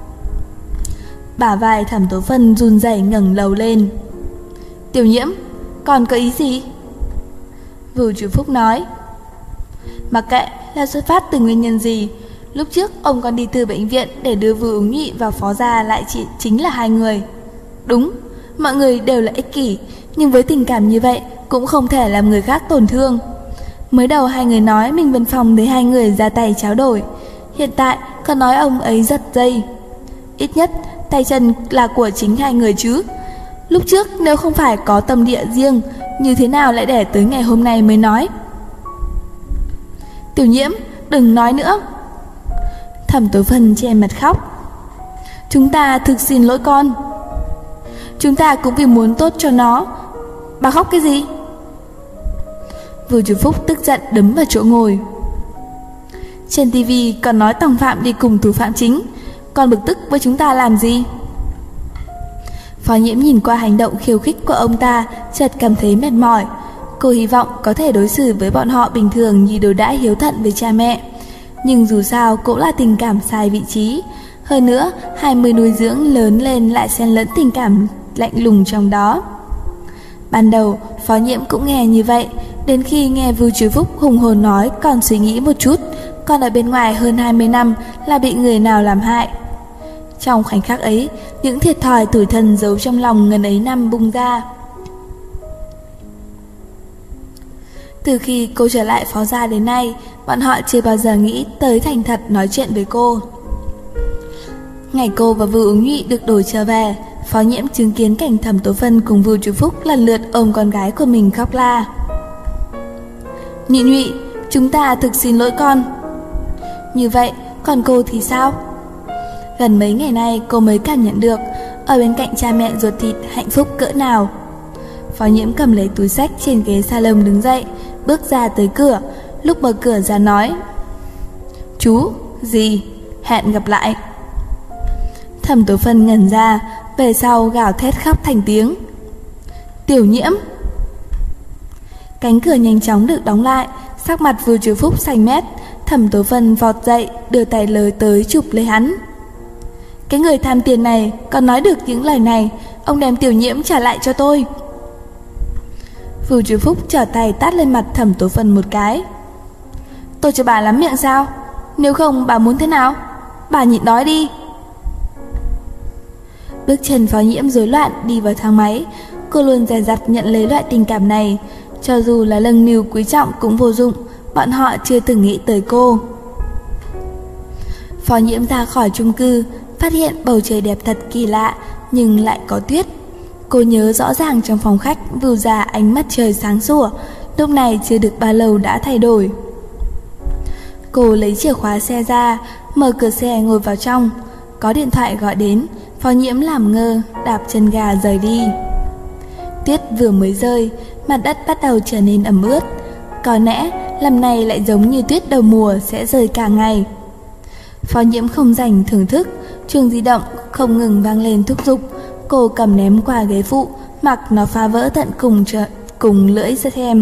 Bả vai Thẩm Tố Phân run rẩy ngẩng đầu lên. Tiểu Nhiễm, con có ý gì? Vưu Trừ Phúc nói. Mặc kệ là xuất phát từ nguyên nhân gì, lúc trước ông còn đi từ bệnh viện để đưa Vưu Ứng Nhụy và Phó Gia lại chính là hai người. Đúng, mọi người đều là ích kỷ, nhưng với tình cảm như vậy cũng không thể làm người khác tổn thương. Mới đầu hai người nói Minh Vân Phong để hai người ra tay tráo đổi, hiện tại còn nói ông ấy giật dây. Ít nhất tay chân là của chính hai người chứ. Lúc trước nếu không phải có tâm địa riêng, như thế nào lại để tới ngày hôm nay mới nói? Tiểu Nhiễm, đừng nói nữa. Thẩm Tố Phân che mặt khóc. Chúng ta thực xin lỗi con. Chúng ta cũng vì muốn tốt cho nó. Bà khóc cái gì? Vưu Trừ Phúc tức giận đấm vào chỗ ngồi. Trên tivi còn nói tòng phạm đi cùng thủ phạm chính, còn bực tức với chúng ta làm gì? Phó Nhiễm nhìn qua hành động khiêu khích của ông ta, chợt cảm thấy mệt mỏi. Cô hy vọng có thể đối xử với bọn họ bình thường như đối đãi hiếu thuận với cha mẹ. Nhưng dù sao cũng là tình cảm sai vị trí. Hơn nữa, 20 nuôi dưỡng lớn lên lại xen lẫn tình cảm lạnh lùng trong đó. Ban đầu, Phó Nhiễm cũng nghe như vậy, đến khi nghe Vưu Trừ Phúc hùng hồn nói còn suy nghĩ một chút, còn ở bên ngoài hơn 20 năm là bị người nào làm hại. Trong khoảnh khắc ấy, những thiệt thòi tủi thân giấu trong lòng ngần ấy năm bung ra. Từ khi cô trở lại Phó Gia đến nay, bọn họ chưa bao giờ nghĩ tới thành thật nói chuyện với cô. Ngày cô và Vưu Ứng Nhụy được đổi trở về, Phó Nhiễm chứng kiến cảnh Thẩm Tố Phân cùng Vưu Trừ Phúc lần lượt ôm con gái của mình khóc la. Nhụy Nhụy, chúng ta thực xin lỗi con. Như vậy, còn cô thì sao? Gần mấy ngày nay cô mới cảm nhận được ở bên cạnh cha mẹ ruột thịt hạnh phúc cỡ nào. Phó Nhiễm cầm lấy túi xách trên ghế salon đứng dậy, bước ra tới cửa, lúc mở cửa ra nói: Chú, dì, hẹn gặp lại. Thẩm Tố Phân ngẩn ra, về sau gào thét khóc thành tiếng. Tiểu Nhiễm. Cánh cửa nhanh chóng được đóng lại, sắc mặt Vưu Trừ Phúc xanh mét. Thẩm Tố Phân vọt dậy, đưa tay lơi tới chụp lấy hắn. Cái người tham tiền này còn nói được những lời này, ông đem Tiểu Nhiễm trả lại cho tôi. Vưu Trừ Phúc trở tay tát lên mặt Thẩm Tố Phân một cái. Tôi cho bà lắm miệng sao? Nếu không bà muốn thế nào? Bà nhịn đói đi. Bước chân Phó Nhiễm rối loạn đi vào thang máy. Cô luôn dè dặt nhận lấy loại tình cảm này, cho dù là lâng nìu quý trọng cũng vô dụng. Bọn họ chưa từng nghĩ tới cô. Phó Nhiễm ra khỏi chung cư, phát hiện bầu trời đẹp thật kỳ lạ, nhưng lại có tuyết. Cô nhớ rõ ràng trong phòng khách vưu ra ánh mắt trời sáng sủa, lúc này chưa được bao lâu đã thay đổi. Cô lấy chìa khóa xe ra, mở cửa xe ngồi vào trong. Có điện thoại gọi đến, Phó Nhiễm làm ngơ, đạp chân ga rời đi. Tuyết vừa mới rơi, mặt đất bắt đầu trở nên ẩm ướt. Có lẽ lần này lại giống như tuyết đầu mùa sẽ rơi cả ngày. Phó Nhiễm không rảnh thưởng thức, chuông di động không ngừng vang lên thúc giục. Cô cầm ném qua ghế phụ, mặc nó phá vỡ tận cùng lưỡi ra xem.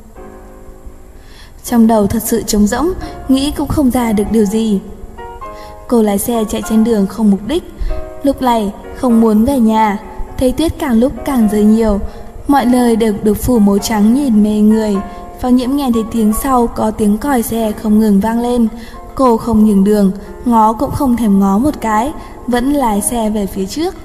Trong đầu thật sự trống rỗng, nghĩ cũng không ra được điều gì. Cô lái xe chạy trên đường không mục đích. Lúc này không muốn về nhà, thấy tuyết càng lúc càng rơi nhiều, mọi nơi đều được phủ màu trắng nhìn mê người. Phó Nhiễm nghe thấy tiếng sau có tiếng còi xe không ngừng vang lên. Cô không nhường đường, ngó cũng không thèm ngó một cái, vẫn lái xe về phía trước.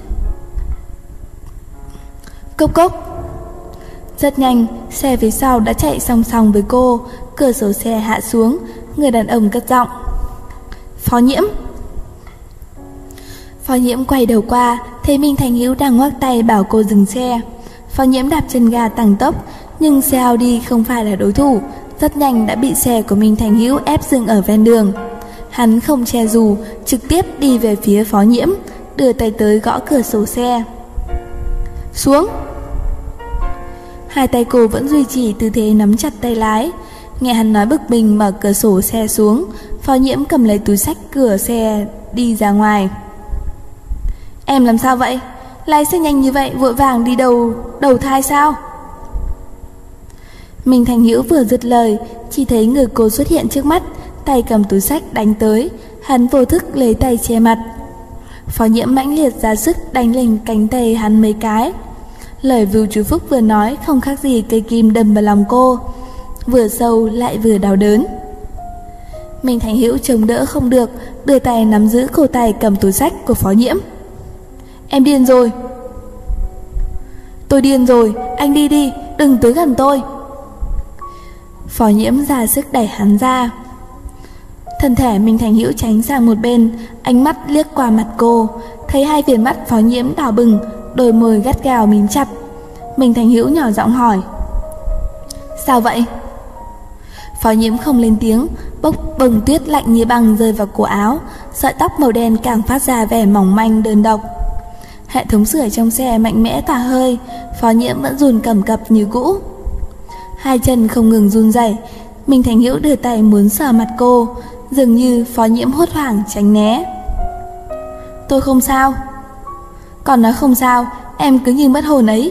Cốc cốc. Rất nhanh, xe phía sau đã chạy song song với cô. Cửa sổ xe hạ xuống, người đàn ông cất giọng. Phó Nhiễm. Phó Nhiễm quay đầu qua, thấy Minh Thành Hữu đang ngoắc tay bảo cô dừng xe. Phó Nhiễm đạp chân ga tăng tốc, nhưng xe Audi không phải là đối thủ, rất nhanh đã bị xe của Minh Thành Hữu ép dừng ở ven đường. Hắn không che dù, trực tiếp đi về phía Phó Nhiễm, đưa tay tới gõ cửa sổ xe. Xuống. Hai tay cô vẫn duy trì tư thế nắm chặt tay lái. Nghe hắn nói bực mình mở cửa sổ xe xuống, Phó Nhiễm cầm lấy túi xách cửa xe đi ra ngoài. Em làm sao vậy? Lái xe nhanh như vậy, vội vàng đi đầu thai sao? Minh Thành Hữu vừa dứt lời, chỉ thấy người cô xuất hiện trước mắt, tay cầm túi xách đánh tới. Hắn vô thức lấy tay che mặt. Phó Nhiễm mãnh liệt ra sức đánh lên cánh tay hắn mấy cái. Lời Vưu Chú Phúc vừa nói không khác gì cây kim đâm vào lòng cô, vừa sâu lại vừa đau đớn. Minh Thành Hữu chống đỡ không được, đưa tay nắm giữ cổ tay cầm túi xách của Phó Nhiễm. Em điên rồi. Tôi điên rồi, anh đi đi, đừng tới gần tôi. Phó Nhiễm ra sức đẩy hắn ra. Thân thể Minh Thành Hữu tránh sang một bên, ánh mắt liếc qua mặt cô, thấy hai viền mắt Phó Nhiễm đỏ bừng, đôi môi gắt gao mím chặt. Minh Thành Hữu nhỏ giọng hỏi: Sao vậy? Phó Nhiễm không lên tiếng, bông tuyết lạnh như băng rơi vào cổ áo, sợi tóc màu đen càng phát ra vẻ mỏng manh đơn độc. Hệ thống sưởi trong xe mạnh mẽ tỏa hơi, Phó Nhiễm vẫn run cầm cập như cũ. Hai chân không ngừng run rẩy. Minh Thành Hữu đưa tay muốn sờ mặt cô, dường như Phó Nhiễm hốt hoảng tránh né. Tôi không sao. Còn nói không sao, em cứ như mất hồn ấy.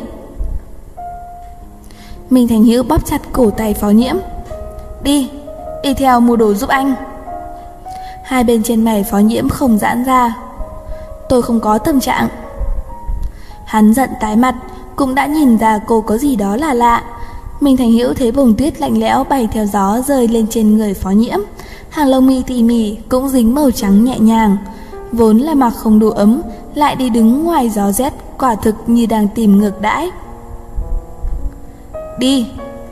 Minh Thành Hữu bóp chặt cổ tay Phó Nhiễm. Đi theo mua đồ giúp anh. Hai bên trên mày Phó Nhiễm không giãn ra. Tôi không có tâm trạng. Hắn giận tái mặt, cũng đã nhìn ra cô có gì đó là lạ. Minh Thành Hữu thấy bông tuyết lạnh lẽo bay theo gió rơi lên trên người Phó Nhiễm. Hàng lông mi tỉ mỉ cũng dính màu trắng nhẹ nhàng. Vốn là mặc không đủ ấm, lại đi đứng ngoài gió rét, quả thực như đang tìm ngược đãi. Đi.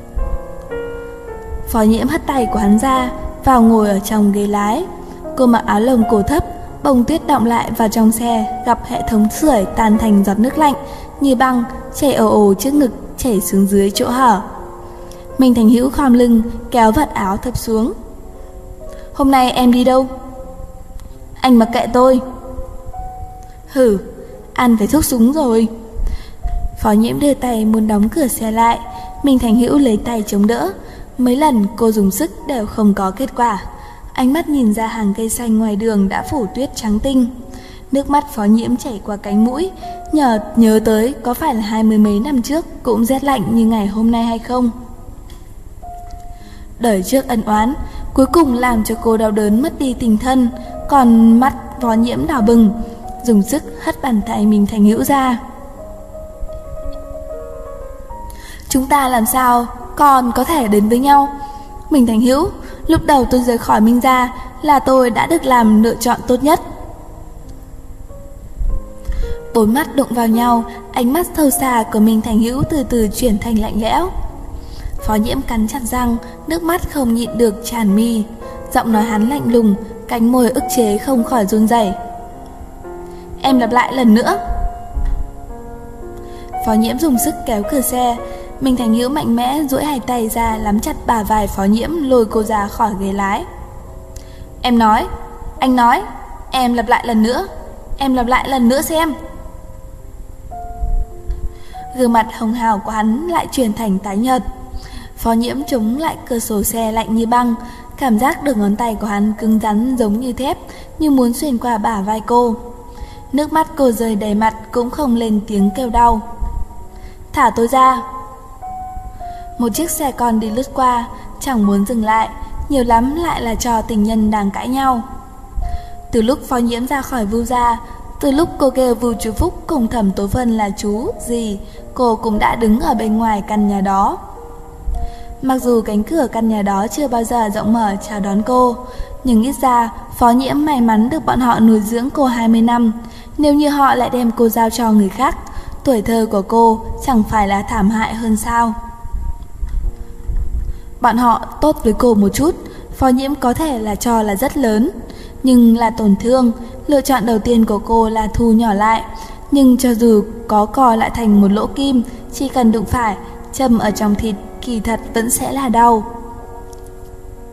Phó Nhiễm hất tay của hắn ra, vào ngồi ở trong ghế lái. Cô mặc áo lông cổ thấp, bông tuyết đọng lại vào trong xe, gặp hệ thống sưởi tan thành giọt nước lạnh như băng chảy ồ ồ trước ngực, chảy xuống dưới chỗ hở. Minh Thành Hữu khom lưng kéo vạt áo thấp xuống. Hôm nay em đi đâu? Anh mặc kệ tôi. Hử, ăn phải thuốc súng rồi. Phó Nhiễm đưa tay muốn đóng cửa xe lại. Minh Thành Hữu lấy tay chống đỡ. Mấy lần cô dùng sức đều không có kết quả. Ánh mắt nhìn ra hàng cây xanh ngoài đường đã phủ tuyết trắng tinh. Nước mắt Phó Nhiễm chảy qua cánh mũi, nhớ tới có phải là 20 mấy năm trước cũng rét lạnh như ngày hôm nay hay không. Đời trước ân oán cuối cùng làm cho cô đau đớn mất đi tình thân. Còn mắt Phó Nhiễm đỏ bừng, dùng sức hất bàn tay Minh Thành Hữu ra. Chúng ta làm sao còn có thể đến với nhau? Minh Thành Hữu, lúc đầu tôi rời khỏi Minh gia là tôi đã được làm lựa chọn tốt nhất. Bốn mắt đụng vào nhau, ánh mắt sâu xa của Minh Thành Hữu từ từ chuyển thành lạnh lẽo. Phó Nhiễm cắn chặt răng, nước mắt không nhịn được tràn mi. Giọng nói hắn lạnh lùng, cánh môi ức chế không khỏi run rẩy. Em lặp lại lần nữa. Phó Nhiễm dùng sức kéo cửa xe. Minh Thành Hữu mạnh mẽ duỗi hai tay ra nắm chặt bả vai Phó Nhiễm, lôi cô ra khỏi ghế lái. Em nói, anh nói, em lặp lại lần nữa. Em lặp lại lần nữa xem. Gương mặt hồng hào của hắn lại chuyển thành tái nhợt. Phó Nhiễm chống lại cửa sổ xe lạnh như băng, cảm giác được ngón tay của hắn cứng rắn giống như thép, như muốn xuyên qua bả vai cô. Nước mắt cô rơi đầy mặt cũng không lên tiếng kêu đau. Thả tôi ra. Một chiếc xe con đi lướt qua, chẳng muốn dừng lại, nhiều lắm lại là trò tình nhân đang cãi nhau. Từ lúc Phó Nhiễm ra khỏi Vưu gia, từ lúc cô kêu Vưu Chú Phúc cùng Thẩm Tố Vân là chú, dì, cô cũng đã đứng ở bên ngoài căn nhà đó. Mặc dù cánh cửa căn nhà đó chưa bao giờ rộng mở chào đón cô, nhưng ít ra Phó Nhiễm may mắn được bọn họ nuôi dưỡng cô 20 năm. Nếu như họ lại đem cô giao cho người khác, tuổi thơ của cô chẳng phải là thảm hại hơn sao? Bọn họ tốt với cô một chút, Phó Nhiễm có thể là cho là rất lớn, nhưng là tổn thương. Lựa chọn đầu tiên của cô là thu nhỏ lại, nhưng cho dù có cò lại thành một lỗ kim, chỉ cần đụng phải, châm ở trong thịt kỳ thật vẫn sẽ là đau.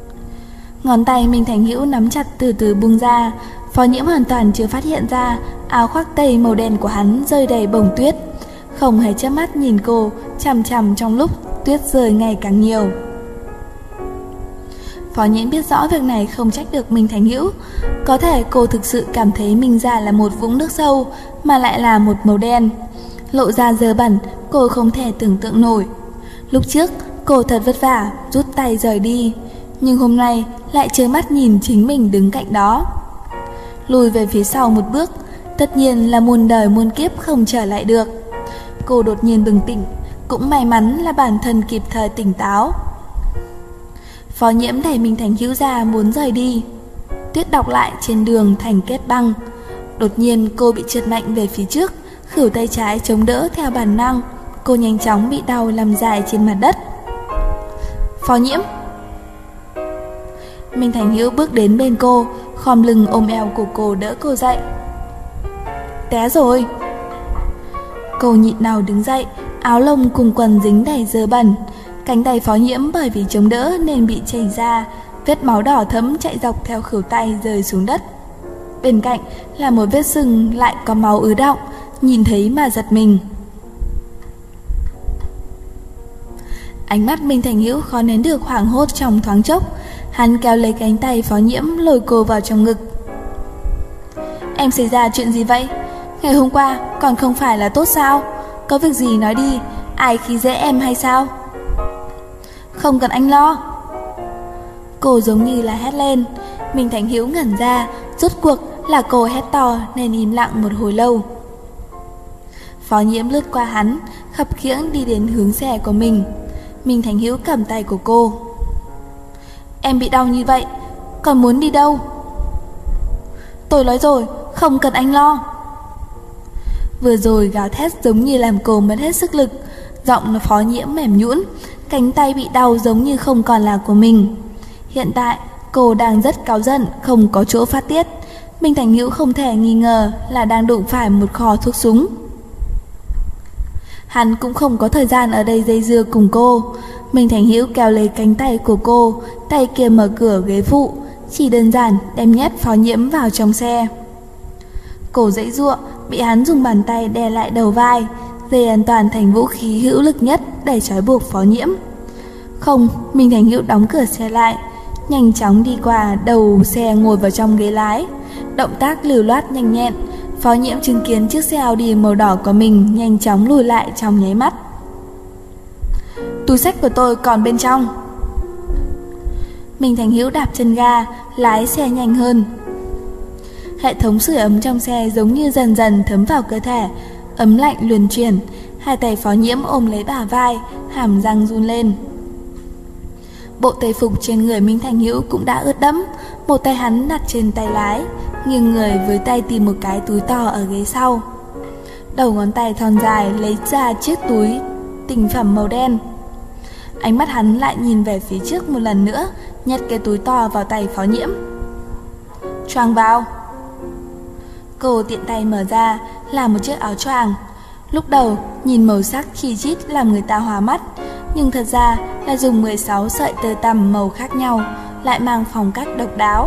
Ngón tay Minh Thành Hữu nắm chặt từ từ buông ra. Phó Nhiễm hoàn toàn chưa phát hiện ra áo khoác tây màu đen của hắn rơi đầy bông tuyết, không hề chớp mắt nhìn cô chằm chằm trong lúc tuyết rơi ngày càng nhiều. Phó Nhiễm biết rõ việc này không trách được Minh Thành Hữu. Có thể cô thực sự cảm thấy mình ra là một vũng nước sâu mà lại là một màu đen, lộ ra dơ bẩn, cô không thể tưởng tượng nổi. Lúc trước cô thật vất vả rút tay rời đi, nhưng hôm nay lại trơ mắt nhìn chính mình đứng cạnh đó. Lùi về phía sau một bước, tất nhiên là muôn đời muôn kiếp không trở lại được. Cô đột nhiên bừng tỉnh, cũng may mắn là bản thân kịp thời tỉnh táo. Phó Nhiễm đẩy Minh Thành Hữu ra muốn rời đi. Tuyết đọng lại trên đường thành kết băng. Đột nhiên cô bị trượt mạnh về phía trước, khuỷu tay trái chống đỡ theo bản năng. Cô nhanh chóng bị đau nằm dài trên mặt đất. Phó Nhiễm. Minh Thành Hữu bước đến bên cô, khom lưng ôm eo của cô đỡ cô dậy. Té rồi. Cô nhịn nào đứng dậy, áo lông cùng quần dính đầy dơ bẩn. Cánh tay Phó Nhiễm bởi vì chống đỡ nên bị chảy ra, vết máu đỏ thẫm chạy dọc theo khuỷu tay rơi xuống đất. Bên cạnh là một vết sưng lại có máu ứ đọng, nhìn thấy mà giật mình. Ánh mắt Minh Thành Hữu khó nén được hoảng hốt trong thoáng chốc. Hắn kéo lấy cánh tay Phó Nhiễm lôi cô vào trong ngực. Em xảy ra chuyện gì vậy? Ngày hôm qua còn không phải là tốt sao? Có việc gì nói đi, ai khi dễ em hay sao? Không cần anh lo. Cô giống như là hét lên. Minh Thành Hữu ngẩn ra, rốt cuộc là cô hét to nên im lặng một hồi lâu. Phó Nhiễm lướt qua hắn, khập khiễng đi đến hướng xe của mình. Minh Thành Hữu cầm tay của cô. Em bị đau như vậy, còn muốn đi đâu? Tôi nói rồi, không cần anh lo. Vừa rồi gào thét giống như làm cô mất hết sức lực. Giọng Phó Nhiễm mềm nhũn, cánh tay bị đau giống như không còn là của mình. Hiện tại cô đang rất cáu giận, không có chỗ phát tiết. Minh Thành Hữu không thể nghi ngờ là đang đụng phải một kho thuốc súng. Hắn cũng không có thời gian ở đây dây dưa cùng cô. Minh Thành Hữu kéo lấy cánh tay của cô, tay kia mở cửa ghế phụ, chỉ đơn giản đem nhét Phó Nhiễm vào trong xe. Cô giãy giụa, bị hắn dùng bàn tay đè lại đầu vai. Dây an toàn thành vũ khí hữu lực nhất để trói buộc Phó Nhiễm. Không, Minh Thành Hữu đóng cửa xe lại, nhanh chóng đi qua đầu xe ngồi vào trong ghế lái. Động tác lưu loát nhanh nhẹn. Phó Nhiễm chứng kiến chiếc xe Audi màu đỏ của mình nhanh chóng lùi lại trong nháy mắt. Túi xách của tôi còn bên trong. Minh Thành Hữu đạp chân ga, lái xe nhanh hơn. Hệ thống sưởi ấm trong xe giống như dần dần thấm vào cơ thể, ấm lạnh luân chuyển. Hai tay Phó Nhiễm ôm lấy bả vai, hàm răng run lên. Bộ tây phục trên người Minh Thành Hữu cũng đã ướt đẫm. Một tay hắn đặt trên tay lái, nghiêng người với tay tìm một cái túi to ở ghế sau. Đầu ngón tay thon dài lấy ra chiếc túi tinh phẩm màu đen. Ánh mắt hắn lại nhìn về phía trước một lần nữa, nhét cái túi to vào tay Phó Nhiễm. Choàng vào. Cô tiện tay mở ra là một chiếc áo choàng. Lúc đầu nhìn màu sắc chi chít làm người ta hoa mắt, nhưng thật ra là dùng 16 sợi tơ tằm màu khác nhau, lại mang phong cách độc đáo.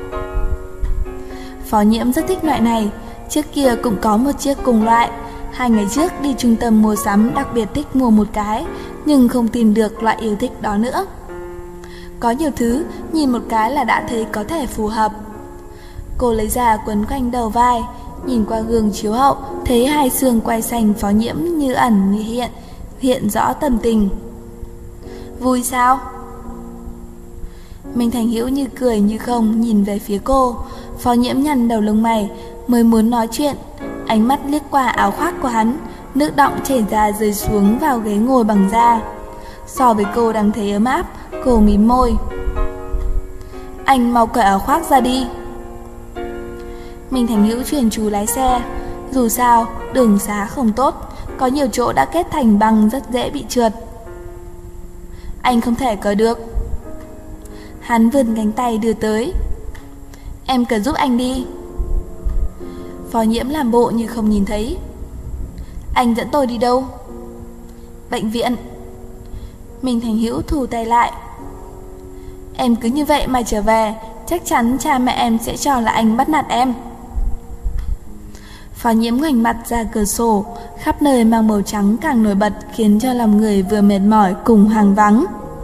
Phó Nhiễm rất thích loại này. Trước kia cũng có một chiếc cùng loại. 2 ngày trước đi trung tâm mua sắm đặc biệt thích mua một cái, nhưng không tìm được loại yêu thích đó nữa. Có nhiều thứ nhìn một cái là đã thấy có thể phù hợp. Cô lấy ra quấn quanh đầu vai, nhìn qua gương chiếu hậu, thấy hai xương quai xanh Phó Nhiễm như ẩn như hiện rõ tâm tình. Vui sao? Minh Thành Hữu như cười như không nhìn về phía cô. Phó Nhiễm nhăn đầu lông mày, mới muốn nói chuyện, ánh mắt liếc qua áo khoác của hắn, nước đọng chảy ra rơi xuống vào ghế ngồi bằng da. So với cô đang thấy ấm áp, cô mím môi. Anh mau cởi áo khoác ra đi. Minh Thành Hữu truyền chú lái xe. Dù sao đường xá không tốt, có nhiều chỗ đã kết thành băng rất dễ bị trượt. Anh không thể cởi được. Hắn vươn cánh tay đưa tới. Em cần giúp anh đi. Phó Nhiễm làm bộ như không nhìn thấy. Anh dẫn tôi đi đâu? Bệnh viện. Minh Thành Hữu thu tay lại. Em cứ như vậy mà trở về, chắc chắn cha mẹ em sẽ cho là anh bắt nạt em. Phó Nhiễm ngoảnh mặt ra cửa sổ, khắp nơi mang màu trắng càng nổi bật, khiến cho lòng người vừa mệt mỏi cùng hoang vắng.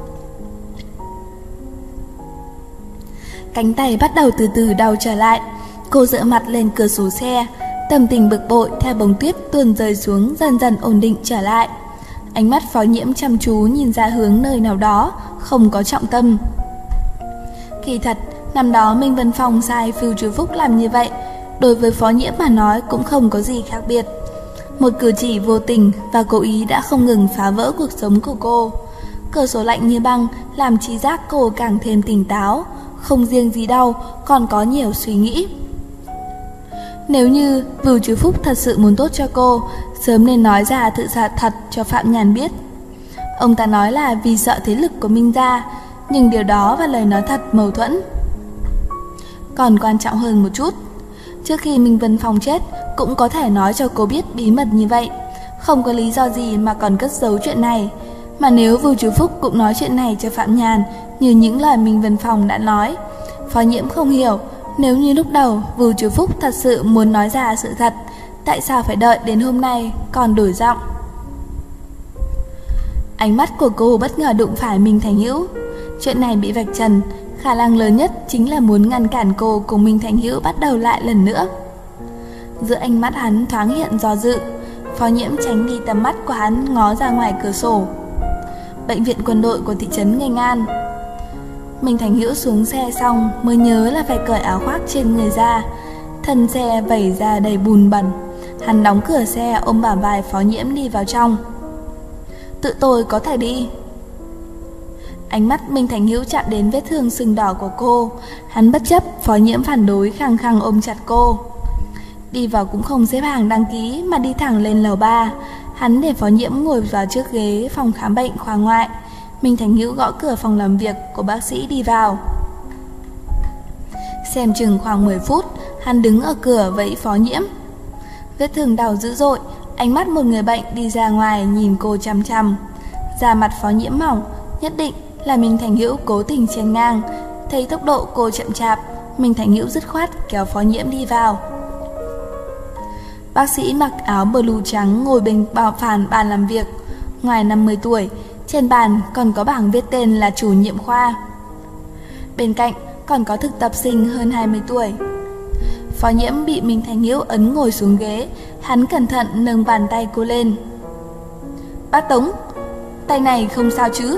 Cánh tay bắt đầu từ từ đau trở lại. Cô dựa mặt lên cửa sổ xe, tâm tình bực bội theo bông tuyết tuôn rơi xuống dần dần ổn định trở lại. Ánh mắt Phó Nhiễm chăm chú nhìn ra hướng nơi nào đó, không có trọng tâm. Kỳ thật, năm đó Minh Vân Phong sai Vưu Trừ Phúc làm như vậy, đối với Phó Nhiễm mà nói cũng không có gì khác biệt. Một cử chỉ vô tình và cố ý đã không ngừng phá vỡ cuộc sống của cô. Cửa sổ lạnh như băng làm trí giác cô càng thêm tỉnh táo, không riêng gì đau, còn có nhiều suy nghĩ. Nếu như Vưu Trừ Phúc thật sự muốn tốt cho cô, sớm nên nói ra sự thật cho Phạm Nhàn biết. Ông ta nói là vì sợ thế lực của Minh gia, nhưng điều đó và lời nói thật mâu thuẫn. Còn quan trọng hơn một chút, trước khi Minh Vân Phong chết cũng có thể nói cho cô biết bí mật như vậy, không có lý do gì mà còn cất giấu chuyện này. Mà nếu Vưu Trừ Phúc cũng nói chuyện này cho Phạm Nhàn như những lời Minh Vân Phong đã nói, Phó Nhiễm không hiểu, nếu như lúc đầu Vưu Trừ Phúc thật sự muốn nói ra sự thật, tại sao phải đợi đến hôm nay còn đổi giọng. Ánh mắt của cô bất ngờ đụng phải Minh Thành Hữu. Chuyện này bị vạch trần, khả năng lớn nhất chính là muốn ngăn cản cô cùng Minh Thành Hữu bắt đầu lại lần nữa. Giữa ánh mắt hắn thoáng hiện do dự, Phó Nhiễm tránh đi tầm mắt của hắn, ngó ra ngoài cửa sổ. Bệnh viện quân đội của thị trấn Nghênh An. Minh Thành Hữu xuống xe xong mới nhớ là phải cởi áo khoác trên người ra. Thân xe vẩy ra đầy bùn bẩn. Hắn đóng cửa xe, ôm bả vai Phó Nhiễm đi vào trong. Tự tôi có thể đi. Ánh mắt Minh Thành Hữu chạm đến vết thương sưng đỏ của cô. Hắn bất chấp Phó Nhiễm phản đối, khăng khăng ôm chặt cô. Đi vào cũng không xếp hàng đăng ký mà đi thẳng lên lầu 3. Hắn để Phó Nhiễm ngồi vào chiếc ghế phòng khám bệnh khoa ngoại. Minh Thành Hữu gõ cửa phòng làm việc của bác sĩ đi vào. Xem chừng khoảng 10 phút, hắn đứng ở cửa vẫy Phó Nhiễm. Vết thương đau dữ dội, ánh mắt một người bệnh đi ra ngoài nhìn cô chằm chằm. Da mặt Phó Nhiễm mỏng, nhất định là Minh Thành Hữu cố tình chèn ngang. Thấy tốc độ cô chậm chạp, Minh Thành Hữu dứt khoát kéo Phó Nhiễm đi vào. Bác sĩ mặc áo blue trắng ngồi bên phản bàn làm việc. Ngoài 50 tuổi, trên bàn còn có bảng viết tên là chủ nhiệm khoa. Bên cạnh còn có thực tập sinh hơn 20 tuổi. Phó Nhiễm bị Minh Thành Hữu ấn ngồi xuống ghế. Hắn cẩn thận nâng bàn tay cô lên. Bác Tống, tay này không sao chứ?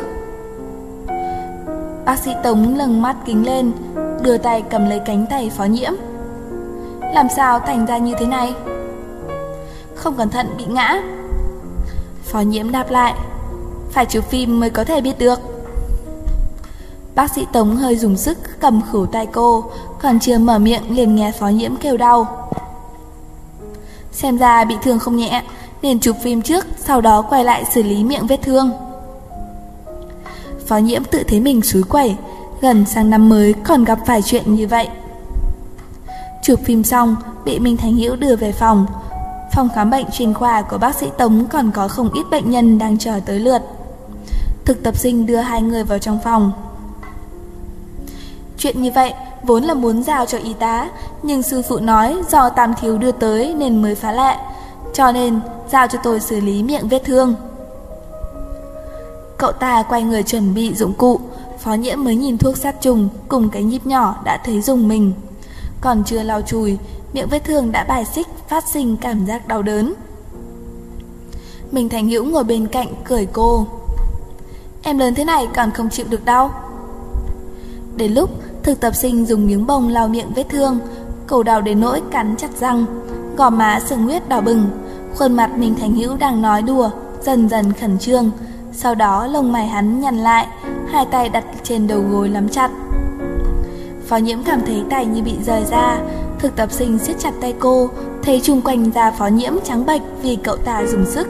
Bác sĩ Tống lâng mắt kính lên, đưa tay cầm lấy cánh tay Phó Nhiễm. Làm sao thành ra như thế này? Không cẩn thận bị ngã. Phó Nhiễm đáp lại. Phải chụp phim mới có thể biết được. Bác sĩ Tống hơi dùng sức cầm khử tay cô, còn chưa mở miệng liền nghe Phó Nhiễm kêu đau. Xem ra bị thương không nhẹ, nên chụp phim trước, sau đó quay lại xử lý miệng vết thương. Phó Nhiễm tự thấy mình xúi quẩy, gần sang năm mới còn gặp phải chuyện như vậy. Chụp phim xong, bị Minh Thành Hữu đưa về phòng. Phòng khám bệnh chuyên khoa của bác sĩ Tống còn có không ít bệnh nhân đang chờ tới lượt. Thực tập sinh đưa hai người vào trong phòng. Chuyện như vậy vốn là muốn giao cho y tá, nhưng sư phụ nói do Tam Thiếu đưa tới nên mới phá lệ, cho nên giao cho tôi xử lý miệng vết thương. Cậu ta quay người chuẩn bị dụng cụ. Phó Nhiễm mới nhìn thuốc sát trùng cùng cái nhíp nhỏ đã thấy rùng mình. Còn chưa lau chùi, miệng vết thương đã bài xích, phát sinh cảm giác đau đớn. Minh Thành Hữu ngồi bên cạnh cười cô. Em lớn thế này còn không chịu được đau. Đến lúc thực tập sinh dùng miếng bông lau miệng vết thương, cậu đau đến nỗi cắn chặt răng, gò má sưng huyết đỏ bừng. Khuôn mặt Minh Thành Hữu đang nói đùa dần dần khẩn trương. Sau đó lông mày hắn nhăn lại, hai tay đặt trên đầu gối nắm chặt. Phó Nhiễm cảm thấy tay như bị rời ra. Thực tập sinh siết chặt tay cô, thấy chung quanh da Phó Nhiễm trắng bệch vì cậu ta dùng sức.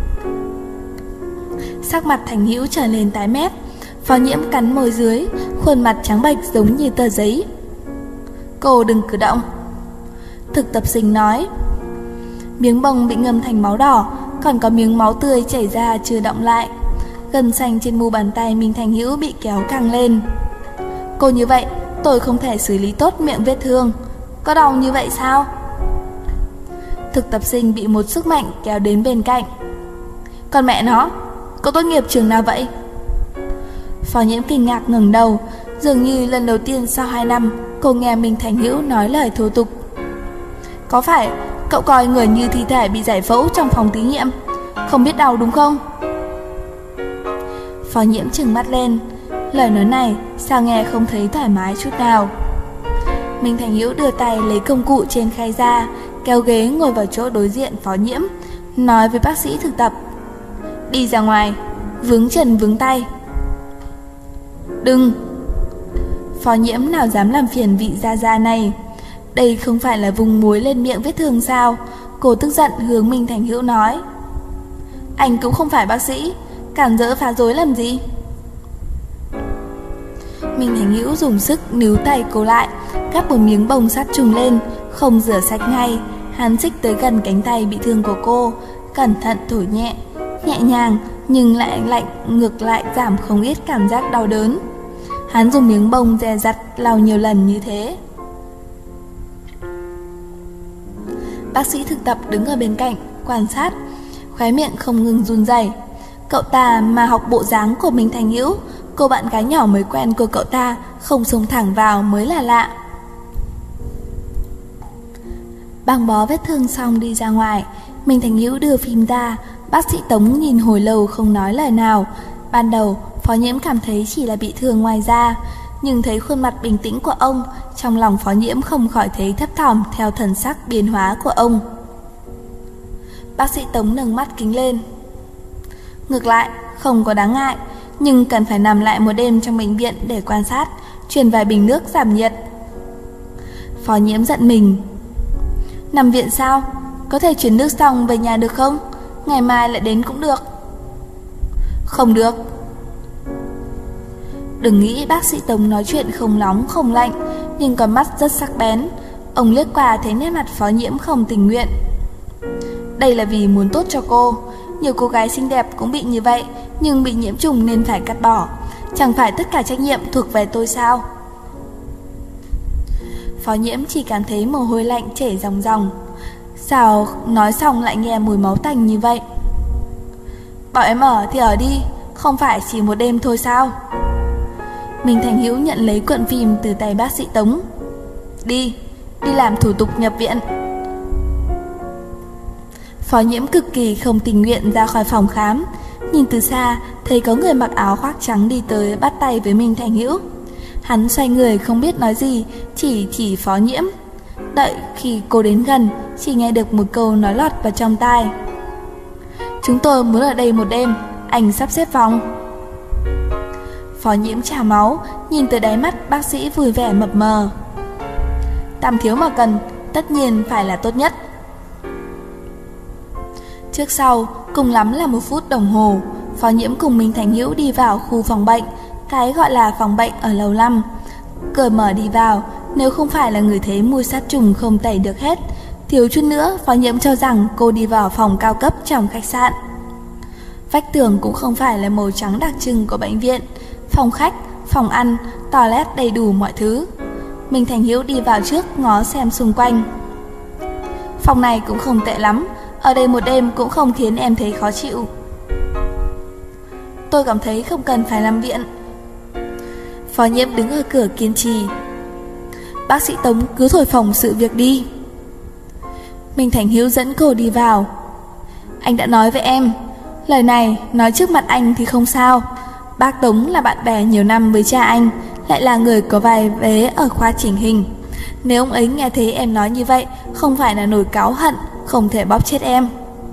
Sắc mặt Thành Hữu trở nên tái mét. Phó Nhiễm cắn môi dưới, khuôn mặt trắng bệch giống như tờ giấy. Cô đừng cử động. Thực tập sinh nói. Miếng bông bị ngâm thành máu đỏ, còn có miếng máu tươi chảy ra chưa đọng lại. Gân xanh trên mu bàn tay Minh Thành Hữu bị kéo căng lên. Cô như vậy, tôi không thể xử lý tốt miệng vết thương. Có đau như vậy sao? Thực tập sinh bị một sức mạnh kéo đến bên cạnh. Còn mẹ nó, cậu tốt nghiệp trường nào vậy? Phó Nhiễm kinh ngạc ngẩng đầu, dường như lần đầu tiên sau 2 năm cô nghe Minh Thành Hữu nói lời thô tục. Có phải cậu coi người như thi thể bị giải phẫu trong phòng thí nghiệm, không biết đau đúng không? Phó Nhiễm trừng mắt lên, lời nói này sao nghe không thấy thoải mái chút nào. Minh Thành Hữu đưa tay lấy công cụ trên khay ra, kéo ghế ngồi vào chỗ đối diện Phó Nhiễm, nói với bác sĩ thực tập. Đi ra ngoài, vướng chân vướng tay. Đừng! Phó Nhiễm nào dám làm phiền vị gia gia này. Đây không phải là vùng muối lên miệng vết thương sao? Cô tức giận hướng Minh Thành Hữu nói. Anh cũng không phải bác sĩ, cản rỡ phá rối làm gì? Minh Thành Hữu dùng sức níu tay cô lại, gắp một miếng bông sát trùng lên, không rửa sạch ngay. Hắn xích tới gần cánh tay bị thương của cô, cẩn thận thổi nhẹ, nhẹ nhàng nhưng lại lạnh, ngược lại giảm không ít cảm giác đau đớn. Hắn dùng miếng bông dè dặt lau nhiều lần như thế. Bác sĩ thực tập đứng ở bên cạnh quan sát, khóe miệng không ngừng run rẩy. Cậu ta mà học bộ dáng của Minh Thành Hữu, cô bạn gái nhỏ mới quen của cậu ta không xông thẳng vào mới là lạ. Băng bó vết thương xong đi ra ngoài, Minh Thành Hữu đưa phim ra. Bác sĩ Tống nhìn hồi lâu không nói lời nào. Ban đầu Phó Nhiễm cảm thấy chỉ là bị thương ngoài da, nhưng thấy khuôn mặt bình tĩnh của ông, trong lòng Phó Nhiễm không khỏi thấy thấp thỏm theo thần sắc biến hóa của ông. Bác sĩ Tống nâng mắt kính lên. Ngược lại, không có đáng ngại, nhưng cần phải nằm lại một đêm trong bệnh viện để quan sát, truyền vài bình nước giảm nhiệt. Phó Nhiễm giận mình. Nằm viện sao? Có thể chuyển nước xong về nhà được không? Ngày mai lại đến cũng được. Không được. Đừng nghĩ bác sĩ Tống nói chuyện không nóng không lạnh, nhưng con mắt rất sắc bén. Ông liếc qua thấy nét mặt Phó Nhiễm không tình nguyện. Đây là vì muốn tốt cho cô. Nhiều cô gái xinh đẹp cũng bị như vậy, nhưng bị nhiễm trùng nên phải cắt bỏ. Chẳng phải tất cả trách nhiệm thuộc về tôi sao? Phó Nhiễm chỉ cảm thấy mồ hôi lạnh chảy ròng ròng. Sao nói xong lại nghe mùi máu tanh như vậy? Bảo em ở thì ở đi, không phải chỉ một đêm thôi sao? Minh Thành Hữu nhận lấy cuộn phim từ tay bác sĩ Tống. Đi làm thủ tục nhập viện. Phó Nhiễm cực kỳ không tình nguyện ra khỏi phòng khám. Nhìn từ xa thấy có người mặc áo khoác trắng đi tới, bắt tay với Minh Thành Hữu. Hắn xoay người không biết nói gì, chỉ Phó Nhiễm. Đợi khi cô đến gần, chỉ nghe được một câu nói lọt vào trong tai. Chúng tôi muốn ở đây một đêm, anh sắp xếp phòng. Phó Nhiễm trào máu, nhìn từ đáy mắt bác sĩ vui vẻ mập mờ. Tam thiếu mà cần, tất nhiên phải là tốt nhất. Trước sau, cùng lắm là 1 phút đồng hồ, Phó Nhiễm cùng Minh Thành Hữu đi vào khu phòng bệnh, cái gọi là phòng bệnh ở lầu 5. Cửa mở đi vào, nếu không phải là người thấy mùi sát trùng không tẩy được hết, thiếu chút nữa Phó Nhiễm cho rằng cô đi vào phòng cao cấp trong khách sạn. Vách tường cũng không phải là màu trắng đặc trưng của bệnh viện, phòng khách, phòng ăn, toilet đầy đủ mọi thứ. Minh Thành Hữu đi vào trước ngó xem xung quanh. Phòng này cũng không tệ lắm, ở đây một đêm cũng không khiến em thấy khó chịu. Tôi cảm thấy không cần phải nằm viện. Phó Nhiễm đứng ở cửa kiên trì. Bác sĩ Tống cứ thổi phồng sự việc đi. Minh Thành Hữu dẫn cô đi vào. Anh đã nói với em, lời này nói trước mặt anh thì không sao. Bác Tống là bạn bè nhiều năm với cha anh, lại là người có vài vế ở khoa chỉnh hình. Nếu ông ấy nghe thấy em nói như vậy, không phải là nổi cáu hận, không thể bóp chết em.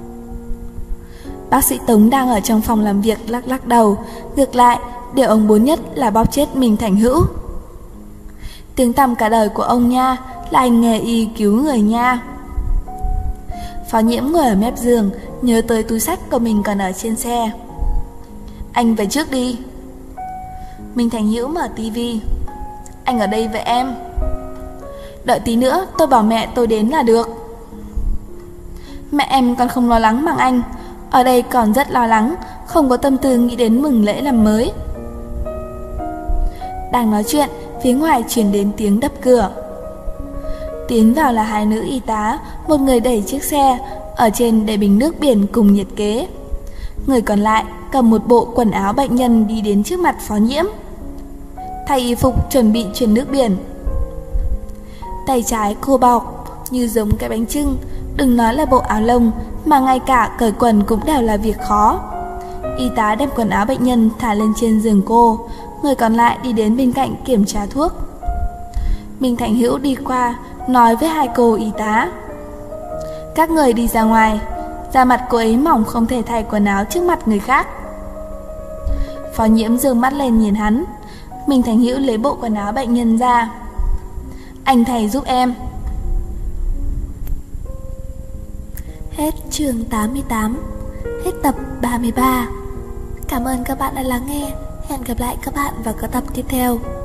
Bác sĩ Tống đang ở trong phòng làm việc lắc đầu. Ngược lại, điều ông muốn nhất là bóp chết Minh Thành Hữu. Tiếng tăm cả đời của ông nha, là anh nghề y cứu người nha. Phó Nhiễm ngồi ở mép giường, nhớ tới túi xách của mình còn ở trên xe. Anh về trước đi. Minh Thành Hữu mở tivi. Anh ở đây với em. Đợi tí nữa tôi bảo mẹ tôi đến là được. Mẹ em còn không lo lắng bằng anh, ở đây còn rất lo lắng, không có tâm tư nghĩ đến mừng lễ năm mới. Đang nói chuyện, phía ngoài truyền đến tiếng đập cửa. Tiến vào là hai nữ y tá, một người đẩy chiếc xe, ở trên để bình nước biển cùng nhiệt kế. Người còn lại cầm một bộ quần áo bệnh nhân đi đến trước mặt Phó Nhiễm. Thay y phục chuẩn bị chuyển nước biển. Tay trái cô bọc như giống cái bánh chưng, đừng nói là bộ áo lông, mà ngay cả cởi quần cũng đều là việc khó. Y tá đem quần áo bệnh nhân thả lên trên giường cô, người còn lại đi đến bên cạnh kiểm tra thuốc. Minh Thành Hữu đi qua, nói với hai cô y tá: các người đi ra ngoài, da mặt cô ấy mỏng không thể thay quần áo trước mặt người khác. Phó Nhiễm giương mắt lên nhìn hắn. Minh Thành Hữu lấy bộ quần áo bệnh nhân ra. Anh thầy giúp em. Hết chương 88. Hết tập 33. Cảm ơn các bạn đã lắng nghe. Hẹn gặp lại các bạn vào các tập tiếp theo.